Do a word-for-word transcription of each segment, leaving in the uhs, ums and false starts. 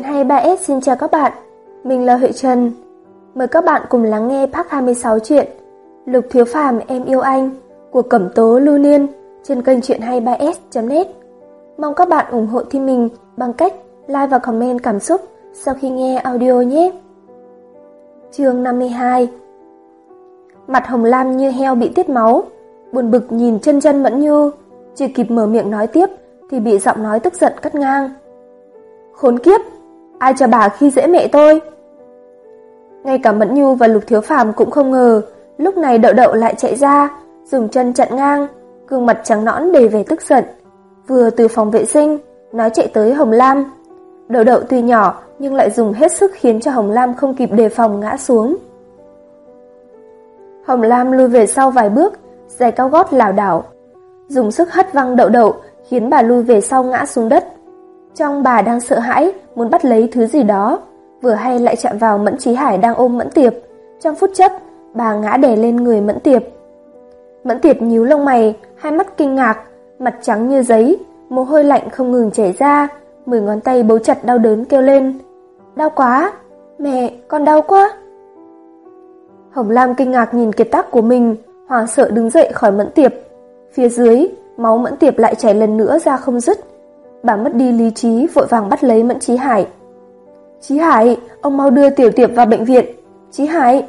Chuyện hay ba S xin chào các bạn, mình là Huệ Trần. Mời các bạn cùng lắng nghe part hai mươi sáu chuyện Lục Thiếu Phàm em yêu anh của Cẩm Tố Lưu Niên trên kênh chuyện hay ba S chấm net. Mong các bạn ủng hộ team mình bằng cách like và comment cảm xúc sau khi nghe audio nhé. Chương năm mươi hai. Mặt Hồng Lam như heo bị tiết máu, buồn bực nhìn chân chân Mẫn Nhu, chưa kịp mở miệng nói tiếp thì bị giọng nói tức giận cắt ngang. Khốn kiếp, ai cho bà khi dễ mẹ tôi? Ngay cả Mẫn Nhu và Lục Thiếu Phàm cũng không ngờ, lúc này Đậu Đậu lại chạy ra, dùng chân chặn ngang, gương mặt trắng nõn đầy vẻ tức giận. Vừa từ phòng vệ sinh, nói chạy tới Hồng Lam. Đậu Đậu tuy nhỏ nhưng lại dùng hết sức khiến cho Hồng Lam không kịp đề phòng ngã xuống. Hồng Lam lùi về sau vài bước, giày cao gót lảo đảo, dùng sức hất văng Đậu Đậu khiến bà lùi về sau ngã xuống đất. Trong bà đang sợ hãi, muốn bắt lấy thứ gì đó, vừa hay lại chạm vào Mẫn Chí Hải đang ôm Mẫn Tiệp. Trong phút chốc, bà ngã đè lên người Mẫn Tiệp. Mẫn Tiệp nhíu lông mày, hai mắt kinh ngạc, mặt trắng như giấy, mồ hôi lạnh không ngừng chảy ra, mười ngón tay bấu chặt đau đớn kêu lên. Đau quá, mẹ, con đau quá. Hồng Lam kinh ngạc nhìn kiệt tác của mình, hoảng sợ đứng dậy khỏi Mẫn Tiệp. Phía dưới, máu Mẫn Tiệp lại chảy lần nữa ra không dứt. Bà mất đi lý trí, vội vàng bắt lấy Mẫn Chí Hải. Chí Hải, ông mau đưa Tiểu Tiệp vào bệnh viện. Chí Hải.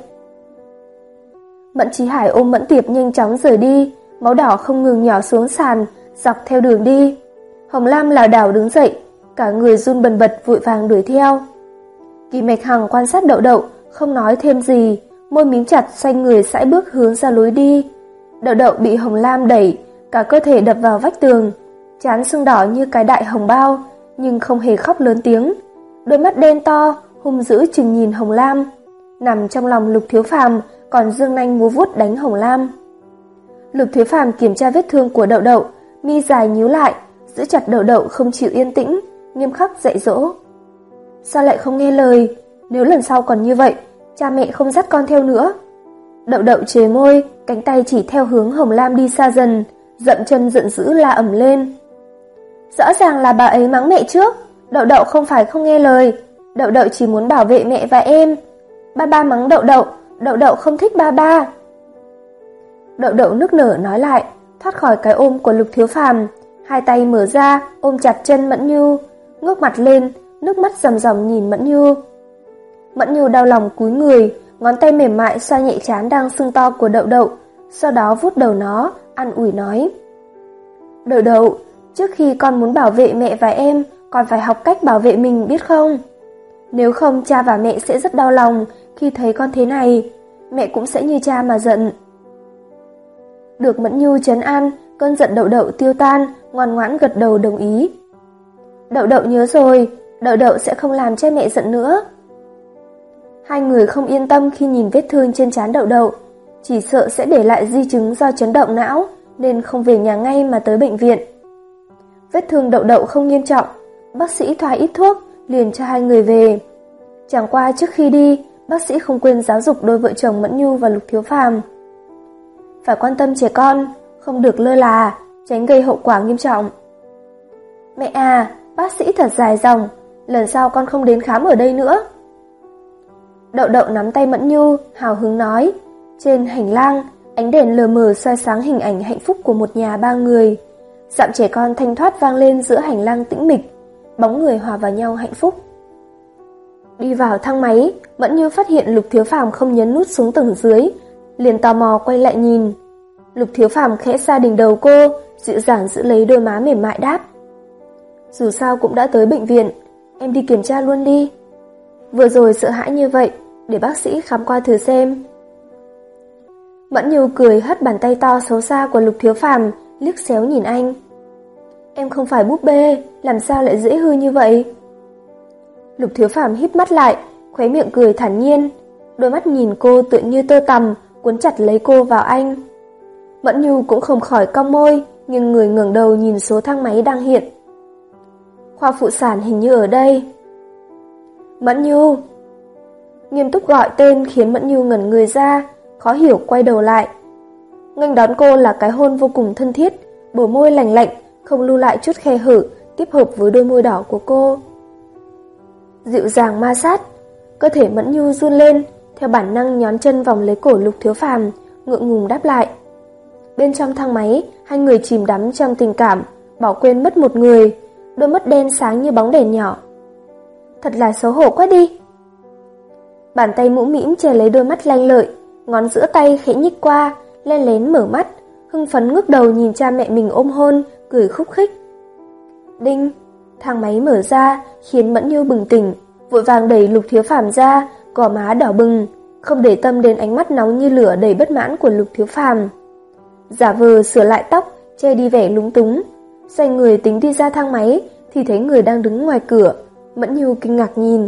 Mẫn Chí Hải ôm Mẫn Tiệp nhanh chóng rời đi, máu đỏ không ngừng nhỏ xuống sàn, dọc theo đường đi. Hồng Lam lảo đảo đứng dậy, cả người run bần bật vội vàng đuổi theo. Kỳ Mạch Hằng quan sát Đậu Đậu, không nói thêm gì, môi mím chặt xoay người sải bước hướng ra lối đi. Đậu Đậu bị Hồng Lam đẩy, cả cơ thể đập vào vách tường, trán sưng đỏ như cái đại hồng bao, nhưng không hề khóc lớn tiếng. Đôi mắt đen to, hung dữ chừng nhìn Hồng Lam. Nằm trong lòng Lục Thiếu Phàm còn dương nanh múa vuốt đánh Hồng Lam. Lục Thiếu Phàm kiểm tra vết thương của Đậu Đậu, mi dài nhíu lại, giữ chặt Đậu Đậu không chịu yên tĩnh, nghiêm khắc dạy dỗ. Sao lại không nghe lời? Nếu lần sau còn như vậy, cha mẹ không dắt con theo nữa. Đậu Đậu chề môi, cánh tay chỉ theo hướng Hồng Lam đi xa dần, dậm chân giận dữ la ầm lên. Rõ ràng là bà ấy mắng mẹ trước. Đậu Đậu không phải không nghe lời, Đậu Đậu chỉ muốn bảo vệ mẹ và em. Ba ba mắng Đậu Đậu, Đậu Đậu không thích ba ba. Đậu Đậu nức nở nói lại, thoát khỏi cái ôm của Lục Thiếu Phàm, hai tay mở ra ôm chặt chân Mẫn Nhu, ngước mặt lên, nước mắt ròng ròng nhìn Mẫn Nhu. Mẫn Nhu đau lòng cúi người, ngón tay mềm mại xoa nhẹ trán đang sưng to của Đậu Đậu, sau đó vuốt đầu nó, an ủi nói. Đậu Đậu, trước khi con muốn bảo vệ mẹ và em, còn phải học cách bảo vệ mình biết không? Nếu không cha và mẹ sẽ rất đau lòng khi thấy con thế này, mẹ cũng sẽ như cha mà giận. Được Mẫn Nhu trấn an, cơn giận Đậu Đậu tiêu tan, ngoan ngoãn gật đầu đồng ý. Đậu Đậu nhớ rồi, Đậu Đậu sẽ không làm cha mẹ giận nữa. Hai người không yên tâm khi nhìn vết thương trên trán Đậu Đậu, chỉ sợ sẽ để lại di chứng do chấn động não, nên không về nhà ngay mà tới bệnh viện. Vết thương Đậu Đậu không nghiêm trọng, bác sĩ thoa ít thuốc, liền cho hai người về. Chẳng qua trước khi đi, bác sĩ không quên giáo dục đôi vợ chồng Mẫn Nhu và Lục Thiếu Phàm. Phải quan tâm trẻ con, không được lơ là, tránh gây hậu quả nghiêm trọng. Mẹ à, bác sĩ thật dài dòng, lần sau con không đến khám ở đây nữa. Đậu Đậu nắm tay Mẫn Nhu, hào hứng nói. Trên hành lang, ánh đèn lờ mờ soi sáng hình ảnh hạnh phúc của một nhà ba người. Giọng trẻ con thanh thoát vang lên giữa hành lang tĩnh mịch, bóng người hòa vào nhau hạnh phúc. Đi vào thang máy, Mẫn Nhu phát hiện Lục Thiếu Phàm không nhấn nút xuống tầng dưới, liền tò mò quay lại nhìn. Lục Thiếu Phàm khẽ sa đỉnh đầu cô, dịu dàng giữ lấy đôi má mềm mại đáp. Dù sao cũng đã tới bệnh viện, em đi kiểm tra luôn đi. Vừa rồi sợ hãi như vậy, để bác sĩ khám qua thử xem. Mẫn Nhu cười hất bàn tay to xấu xa của Lục Thiếu Phàm, liếc xéo nhìn anh. Em không phải búp bê, làm sao lại dễ hư như vậy? Lục Thiếu Phàm híp mắt lại, khóe miệng cười thản nhiên, đôi mắt nhìn cô tựa như tơ tằm, cuốn chặt lấy cô vào anh. Mẫn Nhu cũng không khỏi cong môi, nhưng người ngẩng đầu nhìn số thang máy đang hiện. Khoa phụ sản hình như ở đây. Mẫn Nhu. Nghiêm túc gọi tên khiến Mẫn Nhu ngẩn người ra, khó hiểu quay đầu lại. Nghênh đón cô là cái hôn vô cùng thân thiết, bờ môi lành lạnh, không lưu lại chút khe hở, tiếp hợp với đôi môi đỏ của cô. dịu dàng ma sát. Cơ thể Mẫn Nhu run lên, theo bản năng nhón chân vòng lấy cổ Lục Thiếu Phàm, ngượng ngùng đáp lại. Bên trong thang máy, hai người chìm đắm trong tình cảm, bỏ quên mất một người, đôi mắt đen sáng như bóng đèn nhỏ. Thật là xấu hổ quá đi. Bàn tay mũm mĩm che lấy đôi mắt lanh lợi, ngón giữa tay khẽ nhích qua, len lén mở mắt, hưng phấn ngước đầu nhìn cha mẹ mình ôm hôn, cười khúc khích. Đinh, thang máy mở ra, khiến Mẫn Như bừng tỉnh, vội vàng đẩy Lục Thiếu Phàm ra, gò má đỏ bừng, không để tâm đến ánh mắt nóng như lửa đầy bất mãn của Lục Thiếu Phàm. Giả vờ sửa lại tóc, che đi vẻ lúng túng, xoay người tính đi ra thang máy thì thấy người đang đứng ngoài cửa. Mẫn Như kinh ngạc nhìn.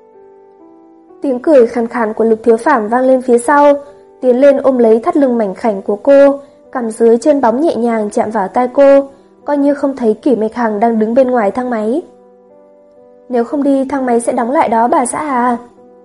Tiếng cười khàn khàn của Lục Thiếu Phàm vang lên phía sau, tiến lên ôm lấy thắt lưng mảnh khảnh của cô, cằm dưới chân bóng nhẹ nhàng chạm vào tai cô, coi như không thấy Kỷ Mạch Hằng đang đứng bên ngoài thang máy. Nếu không đi thang máy sẽ đóng lại đó bà xã à?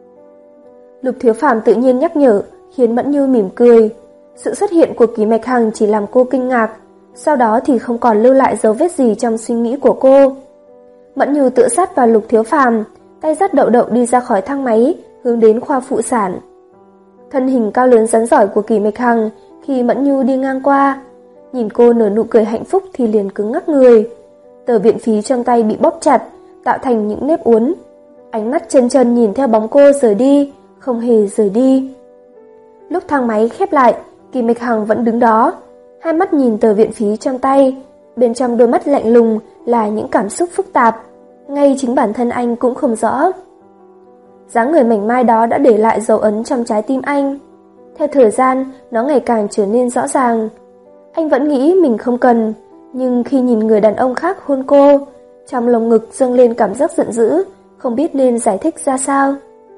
Lục Thiếu Phàm tự nhiên nhắc nhở, khiến Mẫn Như mỉm cười. Sự xuất hiện của Kỷ Mạch Hằng chỉ làm cô kinh ngạc, sau đó thì không còn lưu lại dấu vết gì trong suy nghĩ của cô. Mẫn Như tựa sát vào Lục Thiếu Phàm, tay dắt Đậu Đậu đi ra khỏi thang máy, hướng đến khoa phụ sản. Thân hình cao lớn rắn giỏi của Kỷ Mạch Hằng khi Mẫn Như đi ngang qua, nhìn cô nở nụ cười hạnh phúc thì liền cứng ngắc người. Tờ viện phí trong tay bị bóp chặt, tạo thành những nếp uốn. Ánh mắt chân chân nhìn theo bóng cô rời đi, không hề rời đi. Lúc thang máy khép lại, Kỷ Mạch Hằng vẫn đứng đó, hai mắt nhìn tờ viện phí trong tay, bên trong đôi mắt lạnh lùng là những cảm xúc phức tạp, ngay chính bản thân anh cũng không rõ. Dáng người mảnh mai đó đã để lại dấu ấn trong trái tim anh. Theo thời gian, nó ngày càng trở nên rõ ràng. Anh vẫn nghĩ mình không cần, nhưng khi nhìn người đàn ông khác hôn cô, trong lồng ngực dâng lên cảm giác giận dữ, không biết nên giải thích ra sao.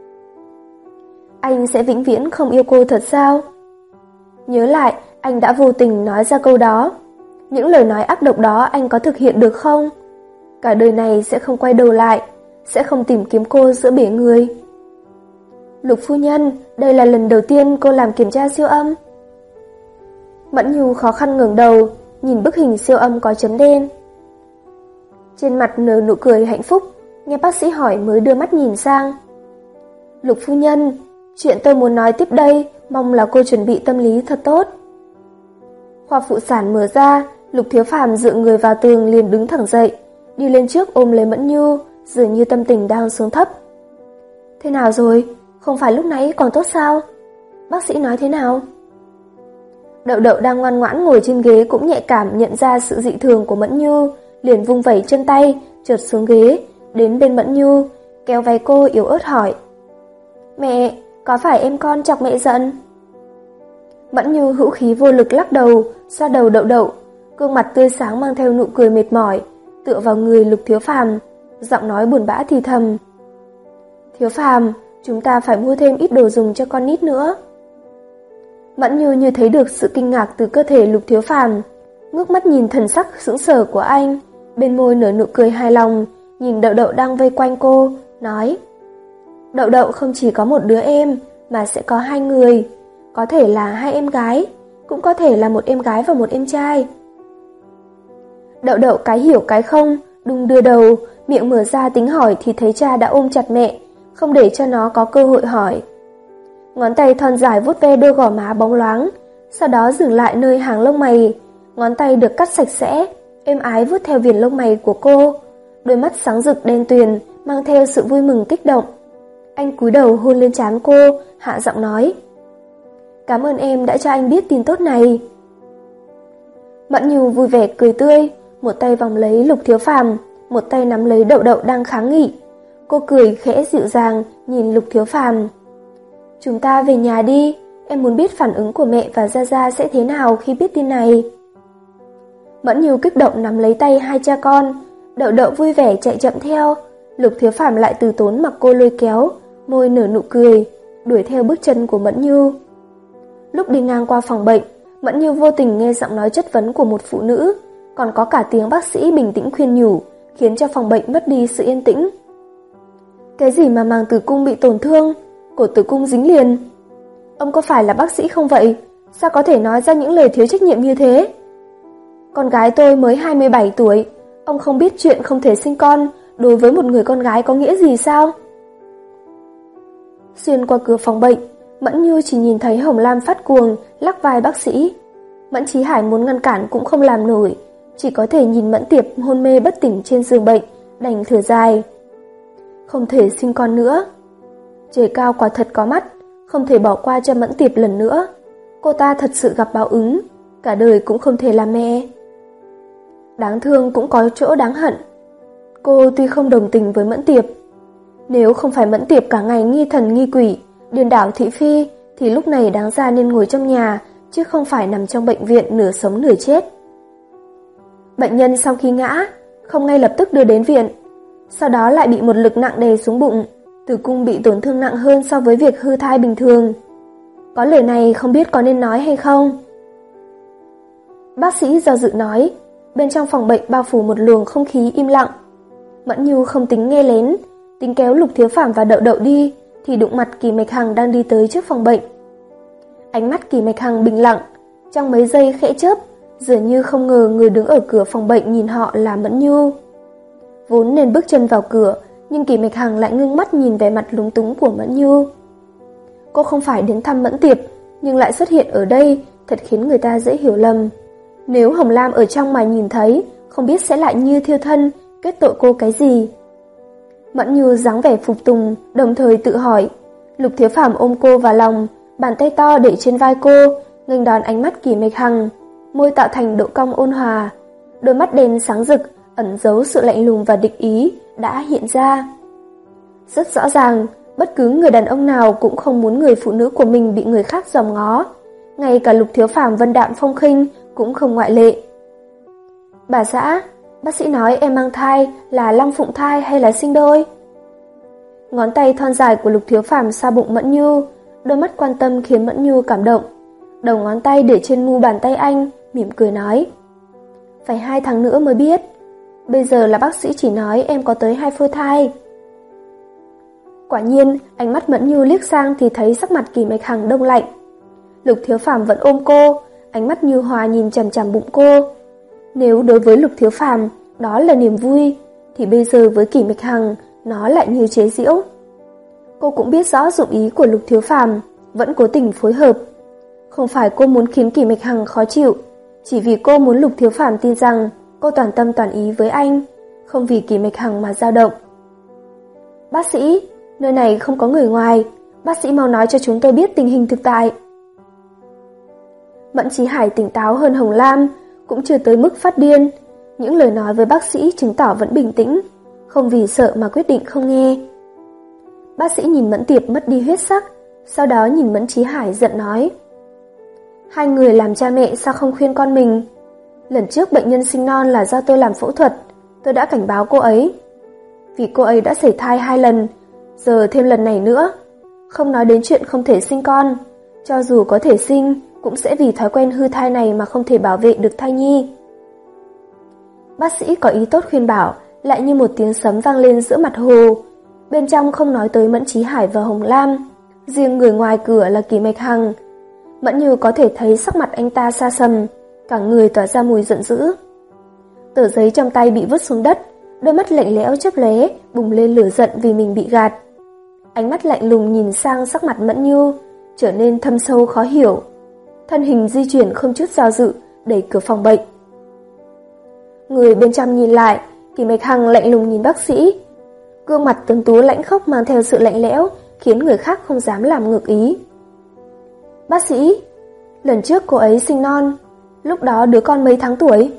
Anh sẽ vĩnh viễn không yêu cô thật sao? Nhớ lại, anh đã vô tình nói ra câu đó. Những lời nói ác độc đó anh có thực hiện được không? Cả đời này sẽ không quay đầu lại, sẽ không tìm kiếm cô giữa bể người. Lục phu nhân, đây là lần đầu tiên cô làm kiểm tra siêu âm. Mẫn Nhu khó khăn ngẩng đầu, nhìn bức hình siêu âm có chấm đen. Trên mặt nở nụ cười hạnh phúc, nghe bác sĩ hỏi mới đưa mắt nhìn sang. Lục phu nhân, chuyện tôi muốn nói tiếp đây, mong là cô chuẩn bị tâm lý thật tốt. Khoa phụ sản mở ra, Lục Thiếu Phàm dựa người vào tường liền đứng thẳng dậy, đi lên trước ôm lấy Mẫn Nhu, dường như tâm tình đang xuống thấp. Thế nào rồi? Không phải lúc nãy còn tốt sao? Bác sĩ nói thế nào? Đậu Đậu đang ngoan ngoãn ngồi trên ghế cũng nhạy cảm nhận ra sự dị thường của Mẫn Nhu, liền vung vẩy chân tay, trượt xuống ghế, đến bên Mẫn Nhu, kéo váy cô yếu ớt hỏi. Mẹ, có phải em con chọc mẹ giận? Mẫn Nhu hữu khí vô lực lắc đầu, xoa đầu Đậu Đậu, gương mặt tươi sáng mang theo nụ cười mệt mỏi, tựa vào người Lục Thiếu Phàm, giọng nói buồn bã thì thầm. Thiếu Phàm, chúng ta phải mua thêm ít đồ dùng cho con nít nữa. Mẫn Nhu như thấy được sự kinh ngạc từ cơ thể Lục Thiếu Phàm, ngước mắt nhìn thần sắc sững sờ của anh, bên môi nở nụ cười hài lòng, nhìn Đậu Đậu đang vây quanh cô, nói: Đậu Đậu không chỉ có một đứa em, mà sẽ có hai người, có thể là hai em gái, cũng có thể là một em gái và một em trai. Đậu Đậu cái hiểu cái không, đung đưa đầu, miệng mở ra tính hỏi thì thấy cha đã ôm chặt mẹ, không để cho nó có cơ hội hỏi. Ngón tay thon dài vuốt ve đôi gò má bóng loáng, sau đó dừng lại nơi hàng lông mày, ngón tay được cắt sạch sẽ, êm ái vuốt theo viền lông mày của cô, đôi mắt sáng rực đen tuyền, mang theo sự vui mừng kích động. Anh cúi đầu hôn lên trán cô, hạ giọng nói: Cảm ơn em đã cho anh biết tin tốt này. Mẫn Nhu vui vẻ cười tươi, một tay vòng lấy Lục Thiếu Phàm, một tay nắm lấy Đậu Đậu đang kháng nghị. Cô cười khẽ dịu dàng nhìn Lục Thiếu Phàm. Chúng ta về nhà đi, em muốn biết phản ứng của mẹ và Gia Gia sẽ thế nào khi biết tin này. Mẫn Nhu kích động nắm lấy tay hai cha con, Đậu Đậu vui vẻ chạy chậm theo, Lục Thiếu Phàm lại từ tốn mặc cô lôi kéo, môi nở nụ cười, đuổi theo bước chân của Mẫn Nhu. Lúc đi ngang qua phòng bệnh, Mẫn Nhu vô tình nghe giọng nói chất vấn của một phụ nữ, còn có cả tiếng bác sĩ bình tĩnh khuyên nhủ, khiến cho phòng bệnh mất đi sự yên tĩnh. Cái gì mà màng tử cung bị tổn thương, cổ tử cung dính liền? Ông có phải là bác sĩ không vậy? Sao có thể nói ra những lời thiếu trách nhiệm như thế? Con gái tôi mới hai mươi bảy tuổi, ông không biết chuyện không thể sinh con đối với một người con gái có nghĩa gì sao? Xuyên qua cửa phòng bệnh, Mẫn Như chỉ nhìn thấy Hồng Lam phát cuồng lắc vai bác sĩ. Mẫn Chí Hải muốn ngăn cản cũng không làm nổi, chỉ có thể nhìn Mẫn Tiệp hôn mê bất tỉnh trên giường bệnh, đành thở dài. Không thể sinh con nữa. Trời cao quả thật có mắt, không thể bỏ qua cho Mẫn Tiệp lần nữa. Cô ta thật sự gặp báo ứng, cả đời cũng không thể làm mẹ. Đáng thương cũng có chỗ đáng hận. Cô tuy không đồng tình với Mẫn Tiệp, nếu không phải Mẫn Tiệp cả ngày nghi thần nghi quỷ, điên đảo thị phi, thì lúc này đáng ra nên ngồi trong nhà, chứ không phải nằm trong bệnh viện nửa sống nửa chết. Bệnh nhân sau khi ngã, không ngay lập tức đưa đến viện, sau đó lại bị một lực nặng đè xuống bụng, tử cung bị tổn thương nặng hơn so với việc hư thai bình thường. Có lời này không biết có nên nói hay không? Bác sĩ do dự nói, bên trong phòng bệnh bao phủ một luồng không khí im lặng. Mẫn Như không tính nghe lén, tính kéo Lục Thiếu Phàm và Đậu Đậu đi, thì đụng mặt Kỳ Mạch Hằng đang đi tới trước phòng bệnh. Ánh mắt Kỳ Mạch Hằng bình lặng, trong mấy giây khẽ chớp, dường như không ngờ người đứng ở cửa phòng bệnh nhìn họ là Mẫn Như. Vốn nên bước chân vào cửa, nhưng Kỳ Mạch Hằng lại ngưng mắt nhìn vẻ mặt lúng túng của Mẫn Như. Cô không phải đến thăm Mẫn Tiệp, nhưng lại xuất hiện ở đây, thật khiến người ta dễ hiểu lầm. Nếu Hồng Lam ở trong mà nhìn thấy, không biết sẽ lại như thiêu thân, kết tội cô cái gì. Mẫn Như dáng vẻ phục tùng, đồng thời tự hỏi. Lục Thiếu Phàm ôm cô vào lòng, bàn tay to để trên vai cô, nghênh đón ánh mắt Kỳ Mạch Hằng, môi tạo thành độ cong ôn hòa, đôi mắt đen sáng rực, ẩn giấu sự lạnh lùng và địch ý đã hiện ra. Rất rõ ràng, bất cứ người đàn ông nào cũng không muốn người phụ nữ của mình bị người khác dòm ngó, ngay cả Lục Thiếu Phàm vân đạm phong khinh cũng không ngoại lệ. Bà xã, bác sĩ nói em mang thai là long phụng thai hay là sinh đôi? Ngón tay thon dài của Lục Thiếu Phàm xoa bụng Mẫn Như, đôi mắt quan tâm khiến Mẫn Như cảm động. Đầu ngón tay để trên mu bàn tay anh, mỉm cười nói. Phải hai tháng nữa mới biết. Bây giờ là bác sĩ chỉ nói em có tới hai phôi thai. Quả nhiên, ánh mắt Mẫn Như liếc sang thì thấy sắc mặt Kỳ Mạch Hằng đông lạnh. Lục Thiếu Phàm vẫn ôm cô, ánh mắt như hòa nhìn chằm chằm bụng cô. Nếu đối với Lục Thiếu Phàm đó là niềm vui, thì bây giờ với Kỳ Mạch Hằng nó lại như chế giễu. Cô cũng biết rõ dụng ý của Lục Thiếu Phàm, vẫn cố tình phối hợp. Không phải cô muốn khiến Kỳ Mạch Hằng khó chịu, chỉ vì cô muốn Lục Thiếu Phàm tin rằng cô toàn tâm toàn ý với anh, không vì Kỳ Mạch Hằng mà dao động. Bác sĩ, nơi này không có người ngoài, bác sĩ mau nói cho chúng tôi biết tình hình thực tại. Mẫn Chí Hải tỉnh táo hơn Hồng Lam, cũng chưa tới mức phát điên. Những lời nói với bác sĩ chứng tỏ vẫn bình tĩnh, không vì sợ mà quyết định không nghe. Bác sĩ nhìn Mẫn Tiệp mất đi huyết sắc, sau đó nhìn Mẫn Chí Hải giận nói. Hai người làm cha mẹ sao không khuyên con mình? Lần trước bệnh nhân sinh non là do tôi làm phẫu thuật, tôi đã cảnh báo cô ấy. Vì cô ấy đã sảy thai hai lần, giờ thêm lần này nữa. Không nói đến chuyện không thể sinh con, cho dù có thể sinh, cũng sẽ vì thói quen hư thai này mà không thể bảo vệ được thai nhi. Bác sĩ có ý tốt khuyên bảo, lại như một tiếng sấm vang lên giữa mặt hồ. Bên trong không nói tới Mẫn Chí Hải và Hồng Lam, riêng người ngoài cửa là Kỳ Mạch Hằng. Mẫn Như có thể thấy sắc mặt anh ta xa sầm, cả người tỏa ra mùi giận dữ. Tờ giấy trong tay bị vứt xuống đất, đôi mắt lạnh lẽo chớp lóe, bùng lên lửa giận vì mình bị gạt. Ánh mắt lạnh lùng nhìn sang sắc mặt Mẫn Như, trở nên thâm sâu khó hiểu. Thân hình di chuyển không chút do dự, đẩy cửa phòng bệnh. Người bên trong nhìn lại, Kỳ Mạch Hằng lạnh lùng nhìn bác sĩ. Gương mặt tuấn tú lãnh khốc mang theo sự lạnh lẽo, khiến người khác không dám làm ngược ý. Bác sĩ, lần trước cô ấy sinh non, lúc đó đứa con mấy tháng tuổi?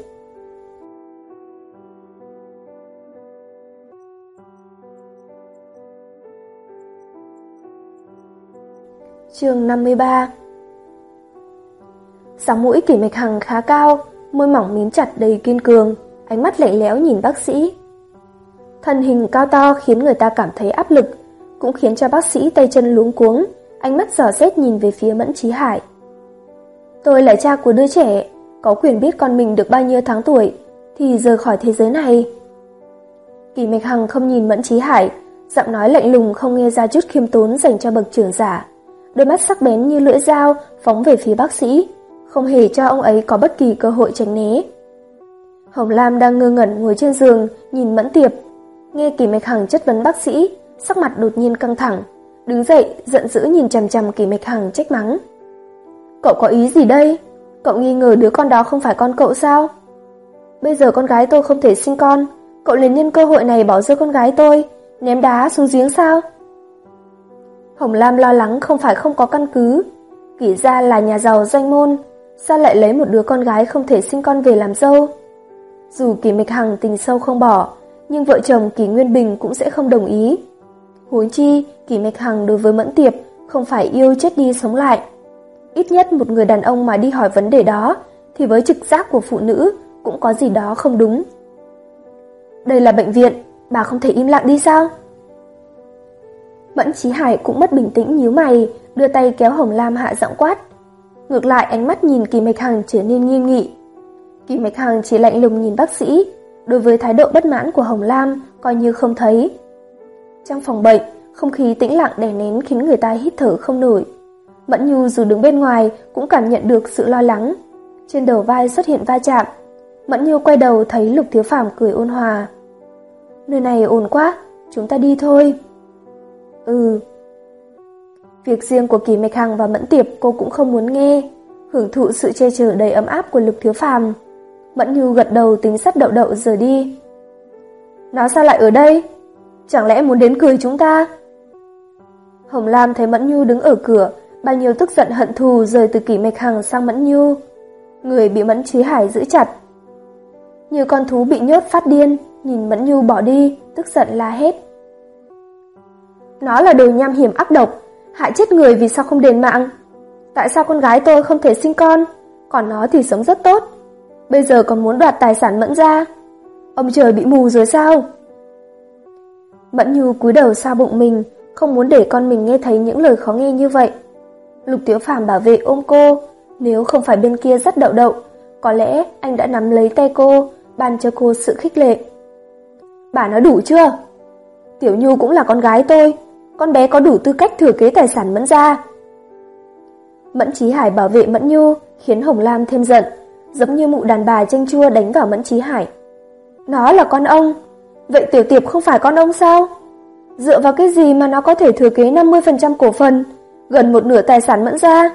Chương năm mươi ba. Sóng mũi Kỳ Mạch Hằng khá cao, môi mỏng mím chặt đầy kiên cường, ánh mắt lạnh lẽo nhìn bác sĩ. Thân hình cao to khiến người ta cảm thấy áp lực, cũng khiến cho bác sĩ tay chân luống cuống, ánh mắt dò xét nhìn về phía Mẫn Chí Hải. Tôi là cha của đứa trẻ, có quyền biết con mình được bao nhiêu tháng tuổi, thì rời khỏi thế giới này. Kỳ Mạch Hằng không nhìn Mẫn Chí Hải, giọng nói lạnh lùng không nghe ra chút khiêm tốn dành cho bậc trưởng giả. Đôi mắt sắc bén như lưỡi dao phóng về phía bác sĩ, không hề cho ông ấy có bất kỳ cơ hội tránh né. Hồng Lam đang ngơ ngẩn ngồi trên giường nhìn Mẫn Tiệp, nghe Kỳ Mạch Hằng chất vấn bác sĩ, sắc mặt đột nhiên căng thẳng, đứng dậy giận dữ nhìn chằm chằm Kỷ Mạch Hằng trách mắng. Cậu có ý gì đây? Cậu nghi ngờ đứa con đó không phải con cậu sao? Bây giờ con gái tôi không thể sinh con, cậu liền nhân cơ hội này bỏ rơi con gái tôi, ném đá xuống giếng sao? Hồng Lam lo lắng không phải không có căn cứ. Kỷ gia là nhà giàu danh môn, sao lại lấy một đứa con gái không thể sinh con về làm dâu? Dù Kỷ Mạch Hằng tình sâu không bỏ, nhưng vợ chồng Kỷ Nguyên Bình cũng sẽ không đồng ý. Huống chi, Kỷ Mạch Hằng đối với Mẫn Tiệp không phải yêu chết đi sống lại. Ít nhất một người đàn ông mà đi hỏi vấn đề đó, thì với trực giác của phụ nữ cũng có gì đó không đúng. Đây là bệnh viện, bà không thể im lặng đi sao? Mẫn Chí Hải cũng mất bình tĩnh nhíu mày, đưa tay kéo Hồng Lam hạ giọng quát. Ngược lại ánh mắt nhìn Kỷ Mạch Hằng trở nên nghiêm nghị. Kỷ Mạch Hằng chỉ lạnh lùng nhìn bác sĩ, đối với thái độ bất mãn của Hồng Lam coi như không thấy. Trong phòng bệnh, không khí tĩnh lặng đè nén khiến người ta hít thở không nổi. Mẫn Nhu dù đứng bên ngoài cũng cảm nhận được sự lo lắng. Trên đầu vai xuất hiện va chạm. Mẫn Nhu quay đầu thấy Lục Thiếu Phàm cười ôn hòa. Nơi này ổn quá, chúng ta đi thôi. Ừ. Việc riêng của Kỷ Mạch Hằng và Mẫn Tiệp cô cũng không muốn nghe, hưởng thụ sự che chở đầy ấm áp của Lục Thiếu Phàm. Mẫn Nhu gật đầu tính sắt đậu đậu rời đi. Nó sao lại ở đây? Chẳng lẽ muốn đến cười chúng ta? Hồng Lam thấy Mẫn Nhu đứng ở cửa, bao nhiêu tức giận hận thù rời từ Kỷ Mạch Hằng sang Mẫn Nhu. Người bị Mẫn Chí Hải giữ chặt. Như con thú bị nhốt phát điên, nhìn Mẫn Nhu bỏ đi, tức giận la hét. Nó là đồ nham hiểm ác độc, hại chết người vì sao không đền mạng? Tại sao con gái tôi không thể sinh con, còn nó thì sống rất tốt? Bây giờ còn muốn đoạt tài sản Mẫn gia. Ông trời bị mù rồi sao? Mẫn Nhu cúi đầu sau bụng mình, không muốn để con mình nghe thấy những lời khó nghe như vậy. Lục Thiếu Phàm bảo vệ ôm cô, nếu không phải bên kia dắt đậu đậu, có lẽ anh đã nắm lấy tay cô, ban cho cô sự khích lệ. Bà nói đủ chưa? Tiểu Nhu cũng là con gái tôi, con bé có đủ tư cách thừa kế tài sản Mẫn gia. Mẫn Chí Hải bảo vệ Mẫn Nhu, khiến Hồng Lam thêm giận, giống như mụ đàn bà chanh chua đánh vào Mẫn Chí Hải. Nó là con ông, vậy Tiểu Tiệp không phải con ông sao? Dựa vào cái gì mà nó có thể thừa kế năm mươi phần trăm cổ phần, gần một nửa tài sản Mẫn gia?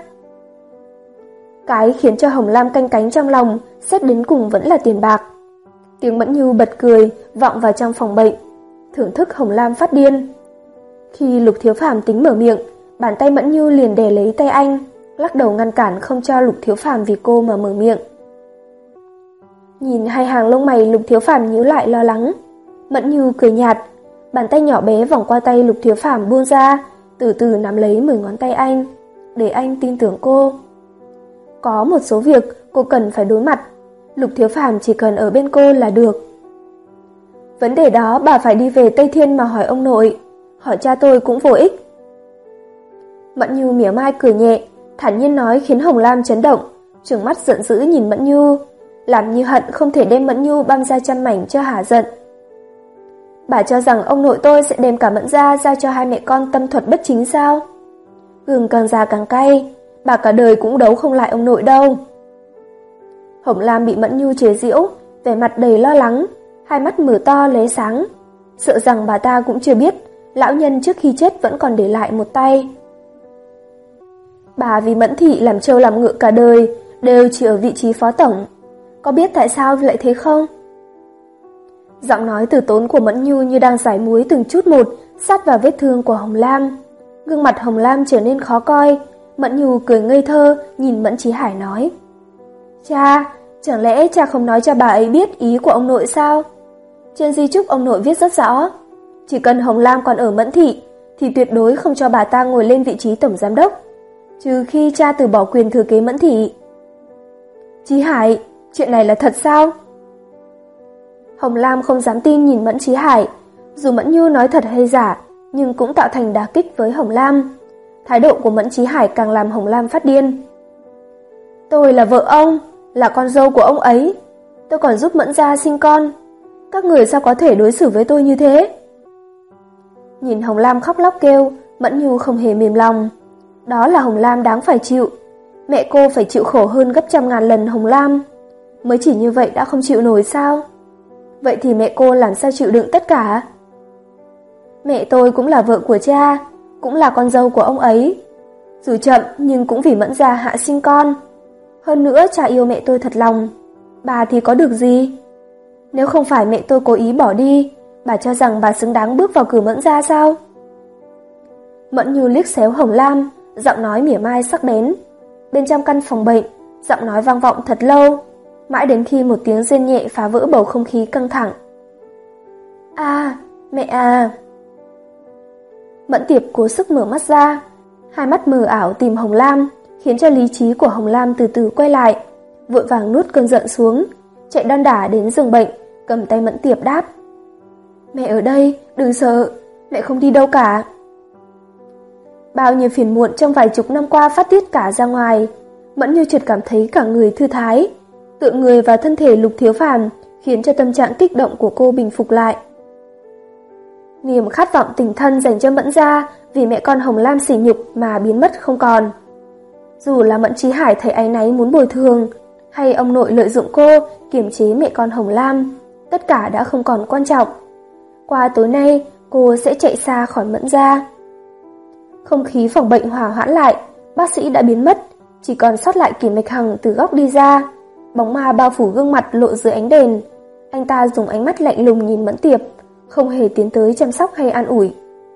Cái khiến cho Hồng Lam canh cánh trong lòng, xét đến cùng vẫn là tiền bạc. Tiếng Mẫn Nhu bật cười, vọng vào trong phòng bệnh, thưởng thức Hồng Lam phát điên. Khi Lục Thiếu Phàm tính mở miệng, bàn tay Mẫn Nhu liền đè lấy tay anh, lắc đầu ngăn cản không cho Lục Thiếu Phàm vì cô mà mở miệng. Nhìn hai hàng lông mày Lục Thiếu Phàm nhíu lại lo lắng, Mẫn Nhu cười nhạt, bàn tay nhỏ bé vòng qua tay Lục Thiếu Phàm buông ra, từ từ nắm lấy mười ngón tay anh, để anh tin tưởng cô. Có một số việc cô cần phải đối mặt, Lục Thiếu Phàm chỉ cần ở bên cô là được. Vấn đề đó bà phải đi về Tây Thiên mà hỏi ông nội, hỏi cha tôi cũng vô ích. Mẫn Nhu mỉa mai cười nhẹ, thản nhiên nói khiến Hồng Lam chấn động, trừng mắt giận dữ nhìn Mẫn Nhu, làm như hận không thể đem Mẫn Nhu băm ra trăm mảnh cho hả giận. Bà cho rằng ông nội tôi sẽ đem cả Mẫn gia ra cho hai mẹ con tâm thuật bất chính sao? Gừng càng già càng cay, bà cả đời cũng đấu không lại ông nội đâu. Hồng Lam bị Mẫn Nhu chế giễu, vẻ mặt đầy lo lắng, hai mắt mở to lóe sáng, sợ rằng bà ta cũng chưa biết lão nhân trước khi chết vẫn còn để lại một tay. Bà vì Mẫn thị làm trâu làm ngựa cả đời, đều chỉ ở vị trí phó tổng. Có biết tại sao lại thế không? Giọng nói từ tốn của Mẫn Nhu như đang giải muối từng chút một, sát vào vết thương của Hồng Lam. Gương mặt Hồng Lam trở nên khó coi, Mẫn Nhu cười ngây thơ, nhìn Mẫn Chí Hải nói. Cha, chẳng lẽ cha không nói cho bà ấy biết ý của ông nội sao? Trên di chúc ông nội viết rất rõ, chỉ cần Hồng Lam còn ở Mẫn thị, thì tuyệt đối không cho bà ta ngồi lên vị trí tổng giám đốc, trừ khi cha từ bỏ quyền thừa kế Mẫn thị. Chí Hải, chuyện này là thật sao? Hồng Lam không dám tin nhìn Mẫn Chí Hải, dù Mẫn Nhu nói thật hay giả, nhưng cũng tạo thành đả kích với Hồng Lam. Thái độ của Mẫn Chí Hải càng làm Hồng Lam phát điên. Tôi là vợ ông, là con dâu của ông ấy, tôi còn giúp Mẫn gia sinh con. Các người sao có thể đối xử với tôi như thế? Nhìn Hồng Lam khóc lóc kêu, Mẫn Nhu không hề mềm lòng. Đó là Hồng Lam đáng phải chịu. Mẹ cô phải chịu khổ hơn gấp trăm ngàn lần Hồng Lam. Mới chỉ như vậy đã không chịu nổi sao? Vậy thì mẹ cô làm sao chịu đựng tất cả? Mẹ tôi cũng là vợ của cha, cũng là con dâu của ông ấy. Dù chậm nhưng cũng vì Mẫn gia hạ sinh con. Hơn nữa cha yêu mẹ tôi thật lòng, bà thì có được gì? Nếu không phải mẹ tôi cố ý bỏ đi, bà cho rằng bà xứng đáng bước vào cửa Mẫn gia sao? Mẫn Nhu liếc xéo Hồng Lam, giọng nói mỉa mai sắc bén. Bên trong căn phòng bệnh, giọng nói vang vọng thật lâu, mãi đến khi một tiếng rên nhẹ phá vỡ bầu không khí căng thẳng. À, mẹ à. Mẫn Tiệp cố sức mở mắt ra, hai mắt mờ ảo tìm Hồng Lam, khiến cho lý trí của Hồng Lam từ từ quay lại, vội vàng nuốt cơn giận xuống, chạy đon đả đến giường bệnh, cầm tay Mẫn Tiệp đáp. Mẹ ở đây, đừng sợ, mẹ không đi đâu cả. Bao nhiêu phiền muộn trong vài chục năm qua phát tiết cả ra ngoài, Mẫn Như chợt cảm thấy cả người thư thái, tựa người vào thân thể Lục Thiếu Phàm, khiến cho tâm trạng kích động của cô bình phục lại. Niềm khát vọng tình thân dành cho Mẫn gia vì mẹ con Hồng Lam sỉ nhục mà biến mất không còn. Dù là Mẫn Chí Hải thấy áy náy muốn bồi thường, hay ông nội lợi dụng cô kiềm chế mẹ con Hồng Lam, tất cả đã không còn quan trọng. Qua tối nay, cô sẽ chạy xa khỏi Mẫn gia. Không khí phòng bệnh hòa hoãn lại, bác sĩ đã biến mất, chỉ còn sót lại Kỷ Mạch Hằng từ góc đi ra, bóng ma bao phủ gương mặt lộ dưới ánh đèn. Anh ta dùng ánh mắt lạnh lùng nhìn Mẫn Tiệp, không hề tiến tới chăm sóc hay an ủi.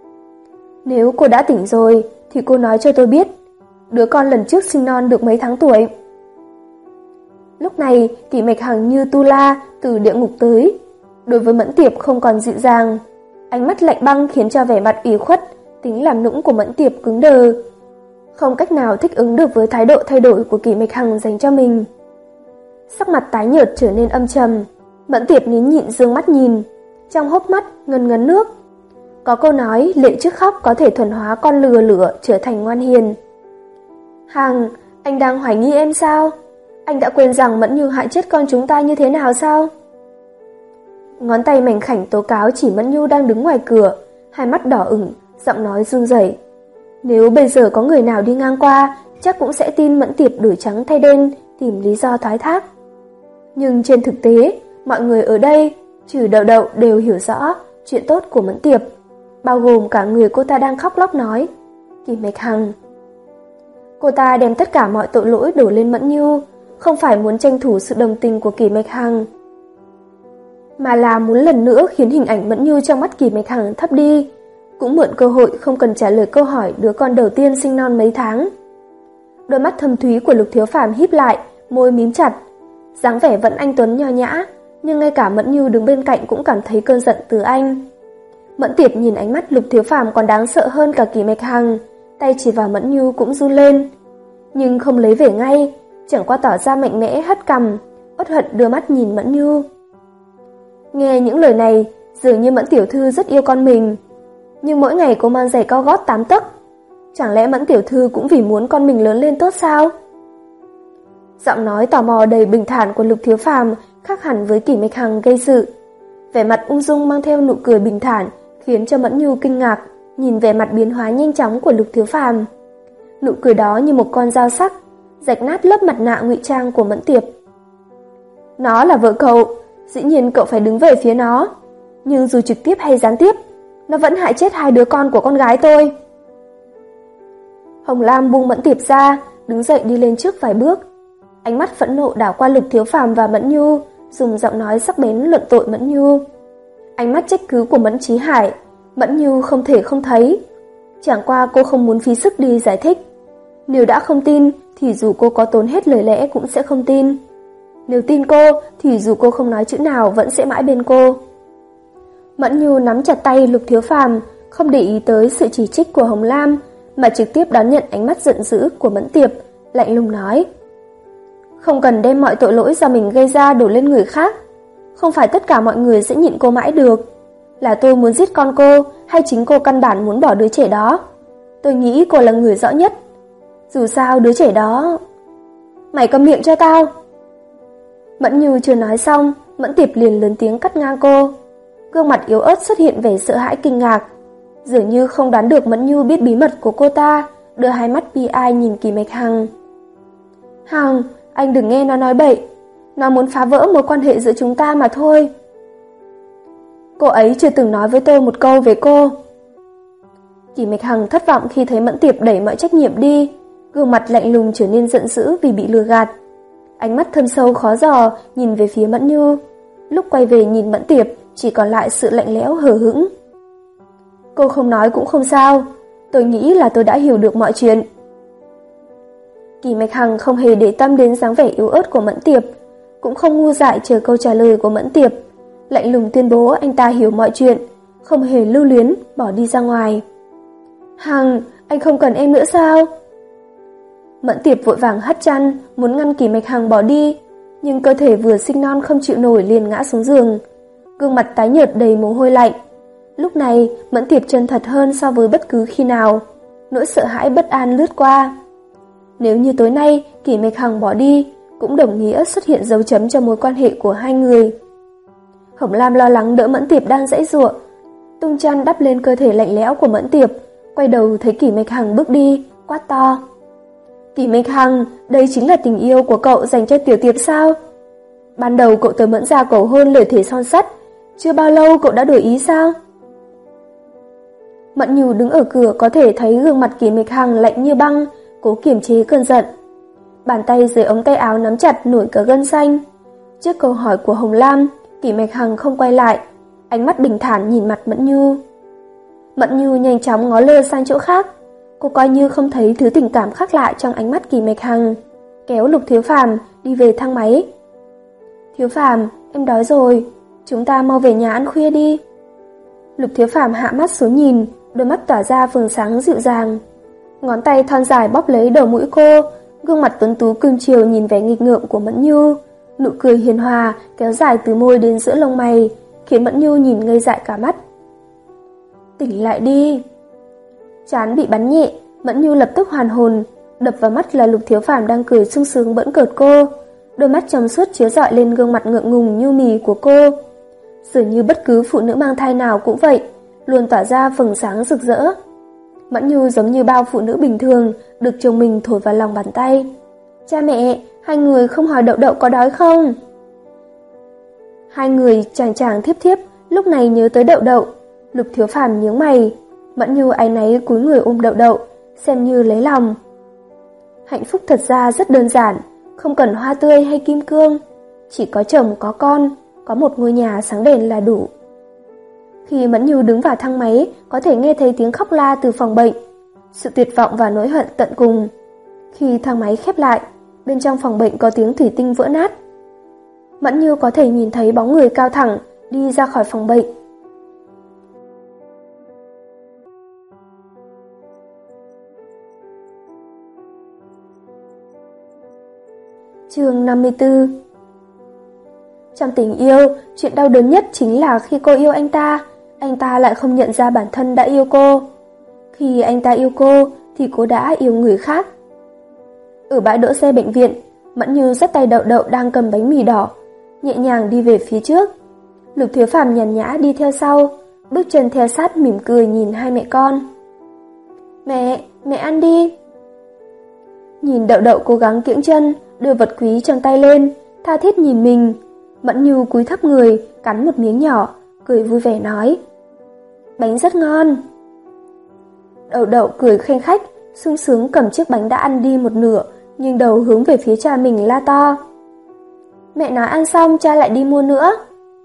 Nếu cô đã tỉnh rồi, thì cô nói cho tôi biết, đứa con lần trước sinh non được mấy tháng tuổi. Lúc này, Kỷ Mạch Hằng như tu la từ địa ngục tới, đối với Mẫn Tiệp không còn dịu dàng, ánh mắt lạnh băng khiến cho vẻ mặt ủy khuất, tính làm nũng của Mẫn Tiệp cứng đờ, không cách nào thích ứng được với thái độ thay đổi của Kỷ Mạch Hằng dành cho mình. Sắc mặt tái nhợt trở nên âm trầm, Mẫn Tiệp nín nhịn dương mắt nhìn, trong hốc mắt ngấn ngấn nước. Có câu nói lệ trước khóc có thể thuần hóa con lừa lửa trở thành ngoan hiền. Hằng, anh đang hoài nghi em sao? Anh đã quên rằng Mẫn Như hại chết con chúng ta như thế nào sao? Ngón tay mảnh khảnh tố cáo chỉ Mẫn Như đang đứng ngoài cửa, hai mắt đỏ ửng, giọng nói run rẩy. Nếu bây giờ có người nào đi ngang qua, chắc cũng sẽ tin Mẫn Tiệp đổi trắng thay đen, tìm lý do thoái thác. Nhưng trên thực tế, mọi người ở đây, trừ Đậu Đậu đều hiểu rõ chuyện tốt của Mẫn Tiệp, bao gồm cả người cô ta đang khóc lóc nói, Kỷ Mạch Hằng. Cô ta đem tất cả mọi tội lỗi đổ lên Mẫn Như, không phải muốn tranh thủ sự đồng tình của Kỷ Mạch Hằng, mà là muốn lần nữa khiến hình ảnh Mẫn Như trong mắt Kỷ Mạch Hằng thấp đi, cũng mượn cơ hội không cần trả lời câu hỏi đứa con đầu tiên sinh non mấy tháng. Đôi mắt thâm thúy của Lục Thiếu Phàm híp lại, môi mím chặt, dáng vẻ vẫn anh tuấn nho nhã, nhưng ngay cả Mẫn Như đứng bên cạnh cũng cảm thấy cơn giận từ anh. Mẫn Tiệp nhìn ánh mắt Lục Thiếu Phàm còn đáng sợ hơn cả Kỷ Mạch Hằng, tay chỉ vào Mẫn Như cũng run lên, nhưng không lấy về ngay, chẳng qua tỏ ra mạnh mẽ hất cằm, uất hận đưa mắt nhìn Mẫn Như. Nghe những lời này, dường như Mẫn tiểu thư rất yêu con mình, nhưng mỗi ngày cô mang giày cao gót tám tấc, chẳng lẽ Mẫn tiểu thư cũng vì muốn con mình lớn lên tốt sao? Giọng nói tò mò đầy bình thản của Lục Thiếu Phàm khác hẳn với Kỷ Mạch Hằng gây sự. Vẻ mặt ung dung mang theo nụ cười bình thản khiến cho Mẫn Nhu kinh ngạc, nhìn vẻ mặt biến hóa nhanh chóng của Lục Thiếu Phàm. Nụ cười đó như một con dao sắc, rạch nát lớp mặt nạ ngụy trang của Mẫn Tiệp. Nó là vợ cậu, dĩ nhiên cậu phải đứng về phía nó, nhưng dù trực tiếp hay gián tiếp, nó vẫn hại chết hai đứa con của con gái tôi. Hồng Lam buông Mẫn Tiệp ra, đứng dậy đi lên trước vài bước. Ánh mắt phẫn nộ đảo qua Lục Thiếu Phàm và Mẫn Nhu, dùng giọng nói sắc bén luận tội Mẫn Nhu. Ánh mắt trách cứ của Mẫn Chí Hải, Mẫn Nhu không thể không thấy. Chẳng qua cô không muốn phí sức đi giải thích. Nếu đã không tin, thì dù cô có tốn hết lời lẽ cũng sẽ không tin. Nếu tin cô, thì dù cô không nói chữ nào vẫn sẽ mãi bên cô. Mẫn Nhu nắm chặt tay Lục Thiếu Phàm, không để ý tới sự chỉ trích của Hồng Lam, mà trực tiếp đón nhận ánh mắt giận dữ của Mẫn Tiệp, lạnh lùng nói. Không cần đem mọi tội lỗi do mình gây ra đổ lên người khác. Không phải tất cả mọi người sẽ nhịn cô mãi được. Là tôi muốn giết con cô, hay chính cô căn bản muốn bỏ đứa trẻ đó? Tôi nghĩ cô là người rõ nhất. Dù sao đứa trẻ đó... Mày câm miệng cho tao. Mẫn Như chưa nói xong, Mẫn Tiệp liền lớn tiếng cắt ngang cô. Gương mặt yếu ớt xuất hiện vẻ sợ hãi kinh ngạc, dường như không đoán được Mẫn Như biết bí mật của cô ta, đưa hai mắt bi ai nhìn Kỷ Mạch Hằng. Hằng, anh đừng nghe nó nói bậy, nó muốn phá vỡ mối quan hệ giữa chúng ta mà thôi. Cô ấy chưa từng nói với tôi một câu về cô. Kỷ Mạch Hằng thất vọng khi thấy Mẫn Tiệp đẩy mọi trách nhiệm đi, gương mặt lạnh lùng trở nên giận dữ vì bị lừa gạt. Ánh mắt thâm sâu khó dò nhìn về phía Mẫn Nhu, lúc quay về nhìn Mẫn Tiệp chỉ còn lại sự lạnh lẽo hờ hững. Cô không nói cũng không sao, tôi nghĩ là tôi đã hiểu được mọi chuyện. Kỷ Mạch Hằng không hề để tâm đến dáng vẻ yếu ớt của Mẫn Tiệp, cũng không ngu dại chờ câu trả lời của Mẫn Tiệp, lạnh lùng tuyên bố anh ta hiểu mọi chuyện, không hề lưu luyến, bỏ đi ra ngoài. Hằng, anh không cần em nữa sao? Mẫn Tiệp vội vàng hất chăn, muốn ngăn Kỷ Mạch Hằng bỏ đi, nhưng cơ thể vừa sinh non không chịu nổi liền ngã xuống giường, gương mặt tái nhợt đầy mồ hôi lạnh. Lúc này, Mẫn Tiệp chân thật hơn so với bất cứ khi nào, nỗi sợ hãi bất an lướt qua. Nếu như tối nay Kỷ Mạch Hằng bỏ đi, cũng đồng nghĩa xuất hiện dấu chấm cho mối quan hệ của hai người. Hồng Lam lo lắng đỡ Mẫn Tiệp đang giãy giụa, tung chăn đắp lên cơ thể lạnh lẽo của Mẫn Tiệp, quay đầu thấy Kỷ Mạch Hằng bước đi, quát to. Kỷ Mạch Hằng, đây chính là tình yêu của cậu dành cho Tiểu Tiệp sao? Ban đầu cậu tới Mẫn gia cầu hôn lời thề son sắt, chưa bao lâu cậu đã đổi ý sao? Mẫn Nhu đứng ở cửa có thể thấy gương mặt Kỷ Mạch Hằng lạnh như băng, cố kiềm chế cơn giận. Bàn tay dưới ống tay áo nắm chặt nổi cả gân xanh. Trước câu hỏi của Hồng Lam, Kỷ Mạch Hằng không quay lại, ánh mắt bình thản nhìn mặt Mẫn Nhu. Mẫn Nhu nhanh chóng ngó lơ sang chỗ khác, cô coi như không thấy thứ tình cảm khác lạ trong ánh mắt Kỷ Mạch Hằng, kéo Lục Thiếu Phàm đi về thang máy. Thiếu Phàm, em đói rồi, chúng ta mau về nhà ăn khuya đi. Lục Thiếu Phàm hạ mắt xuống nhìn, đôi mắt tỏa ra vầng sáng dịu dàng. Ngón tay thon dài bóp lấy đầu mũi cô, gương mặt tuấn tú cưng chiều nhìn vẻ nghịch ngợm của Mẫn Nhu, nụ cười hiền hòa kéo dài từ môi đến giữa lông mày, khiến Mẫn Nhu nhìn ngây dại cả mắt. Tỉnh lại đi. Trán bị bắn nhẹ, Mẫn Nhu lập tức hoàn hồn, đập vào mắt là Lục Thiếu Phàm đang cười sung sướng bỡn cợt cô, đôi mắt trong suốt chiếu rọi lên gương mặt ngượng ngùng nhu mì của cô. Dường như bất cứ phụ nữ mang thai nào cũng vậy, luôn tỏa ra vầng sáng rực rỡ. Mẫn Nhu giống như bao phụ nữ bình thường, được chồng mình thổi vào lòng bàn tay. Cha mẹ, hai người không hỏi Đậu Đậu có đói không? Hai người chàng chàng thiếp thiếp, lúc này nhớ tới Đậu Đậu. Lục Thiếu Phàm nhướng mày, Mẫn Nhu áy náy cúi người ôm Đậu Đậu, xem như lấy lòng. Hạnh phúc thật ra rất đơn giản, không cần hoa tươi hay kim cương, chỉ có chồng có con, có một ngôi nhà sáng đèn là đủ. Khi Mẫn Nhu đứng vào thang máy, có thể nghe thấy tiếng khóc la từ phòng bệnh, sự tuyệt vọng và nỗi hận tận cùng. Khi thang máy khép lại, bên trong phòng bệnh có tiếng thủy tinh vỡ nát. Mẫn Nhu có thể nhìn thấy bóng người cao thẳng đi ra khỏi phòng bệnh. Chương năm mươi tư. Trong tình yêu, chuyện đau đớn nhất chính là khi cô yêu anh ta, anh ta lại không nhận ra bản thân đã yêu cô. Khi anh ta yêu cô, thì cô đã yêu người khác. Ở bãi đỗ xe bệnh viện, Mẫn Nhu dắt tay Đậu Đậu đang cầm bánh mì đỏ, nhẹ nhàng đi về phía trước. Lục Thiếu Phàm nhàn nhã đi theo sau, bước chân theo sát mỉm cười nhìn hai mẹ con. Mẹ, mẹ ăn đi. Nhìn Đậu Đậu cố gắng kiễng chân, đưa vật quý trong tay lên, tha thiết nhìn mình, Mẫn Nhu cúi thấp người, cắn một miếng nhỏ, cười vui vẻ nói. Bánh rất ngon. Đậu Đậu cười khanh khách, sung sướng cầm chiếc bánh đã ăn đi một nửa, nhưng đầu hướng về phía cha mình la to. Mẹ nói ăn xong cha lại đi mua nữa.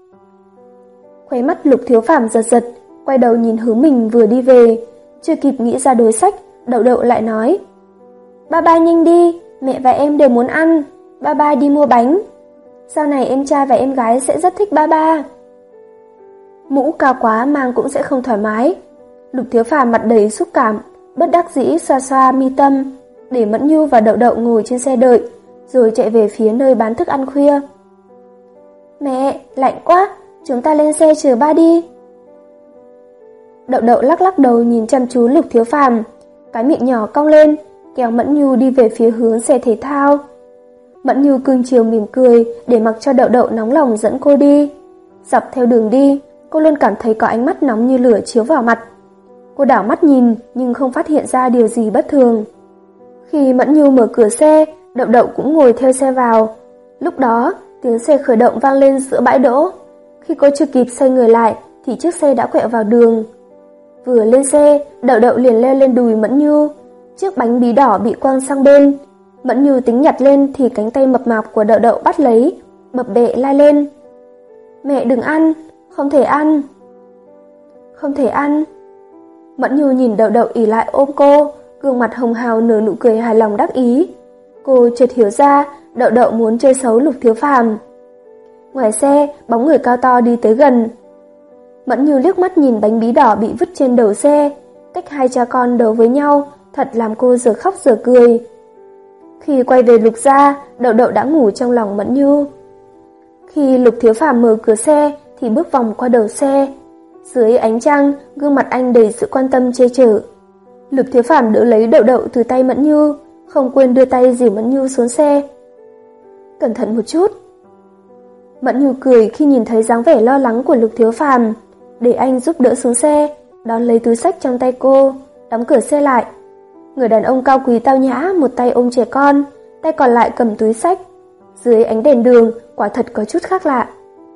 Khóe mắt Lục Thiếu Phàm giật giật, quay đầu nhìn hướng mình vừa đi về, chưa kịp nghĩ ra đối sách, Đậu Đậu lại nói. Ba ba nhanh đi, mẹ và em đều muốn ăn, ba ba đi mua bánh. Sau này em trai và em gái sẽ rất thích ba ba. Mũ cao quá mang cũng sẽ không thoải mái. Lục Thiếu Phàm mặt đầy xúc cảm, bất đắc dĩ xoa xoa mi tâm, để Mẫn Nhu và Đậu Đậu ngồi trên xe đợi, rồi chạy về phía nơi bán thức ăn khuya. Mẹ, lạnh quá, chúng ta lên xe chờ ba đi. Đậu Đậu lắc lắc đầu nhìn chăm chú Lục Thiếu Phàm, cái miệng nhỏ cong lên, kéo Mẫn Nhu đi về phía hướng xe thể thao. Mẫn Nhu cưng chiều mỉm cười để mặc cho Đậu Đậu nóng lòng dẫn cô đi. Dọc theo đường đi, cô luôn cảm thấy có ánh mắt nóng như lửa chiếu vào mặt. Cô đảo mắt nhìn nhưng không phát hiện ra điều gì bất thường. Khi Mẫn Nhu mở cửa xe, Đậu Đậu cũng ngồi theo xe vào. Lúc đó, tiếng xe khởi động vang lên giữa bãi đỗ. Khi cô chưa kịp xoay người lại thì chiếc xe đã quẹo vào đường. Vừa lên xe, Đậu Đậu liền leo lên đùi Mẫn Nhu. Chiếc bánh bí đỏ bị quăng sang bên. Mẫn Nhu tính nhặt lên thì cánh tay mập mạp của Đậu Đậu bắt lấy, bập bẹ la lên. Mẹ đừng ăn, không thể ăn. Không thể ăn. Mẫn Nhu nhìn Đậu Đậu ỉ lại ôm cô, gương mặt hồng hào nở nụ cười hài lòng đắc ý. Cô chợt hiểu ra Đậu Đậu muốn chơi xấu Lục Thiếu Phàm. Ngoài xe, bóng người cao to đi tới gần. Mẫn Nhu liếc mắt nhìn bánh bí đỏ bị vứt trên đầu xe, cách hai cha con đấu với nhau, thật làm cô giờ khóc giờ cười. Khi quay về Lục gia, Đậu Đậu đã ngủ trong lòng Mẫn Nhu. Khi Lục Thiếu Phàm mở cửa xe thì bước vòng qua đầu xe. Dưới ánh trăng, gương mặt anh đầy sự quan tâm che chở. Lục Thiếu Phàm đỡ lấy Đậu Đậu từ tay Mẫn Nhu, không quên đưa tay dìu Mẫn Nhu xuống xe. Cẩn thận một chút. Mẫn Nhu cười khi nhìn thấy dáng vẻ lo lắng của Lục Thiếu Phàm, để anh giúp đỡ xuống xe, đón lấy túi xách trong tay cô, đóng cửa xe lại. Người đàn ông cao quý tao nhã, một tay ôm trẻ con, tay còn lại cầm túi xách. Dưới ánh đèn đường, quả thật có chút khác lạ.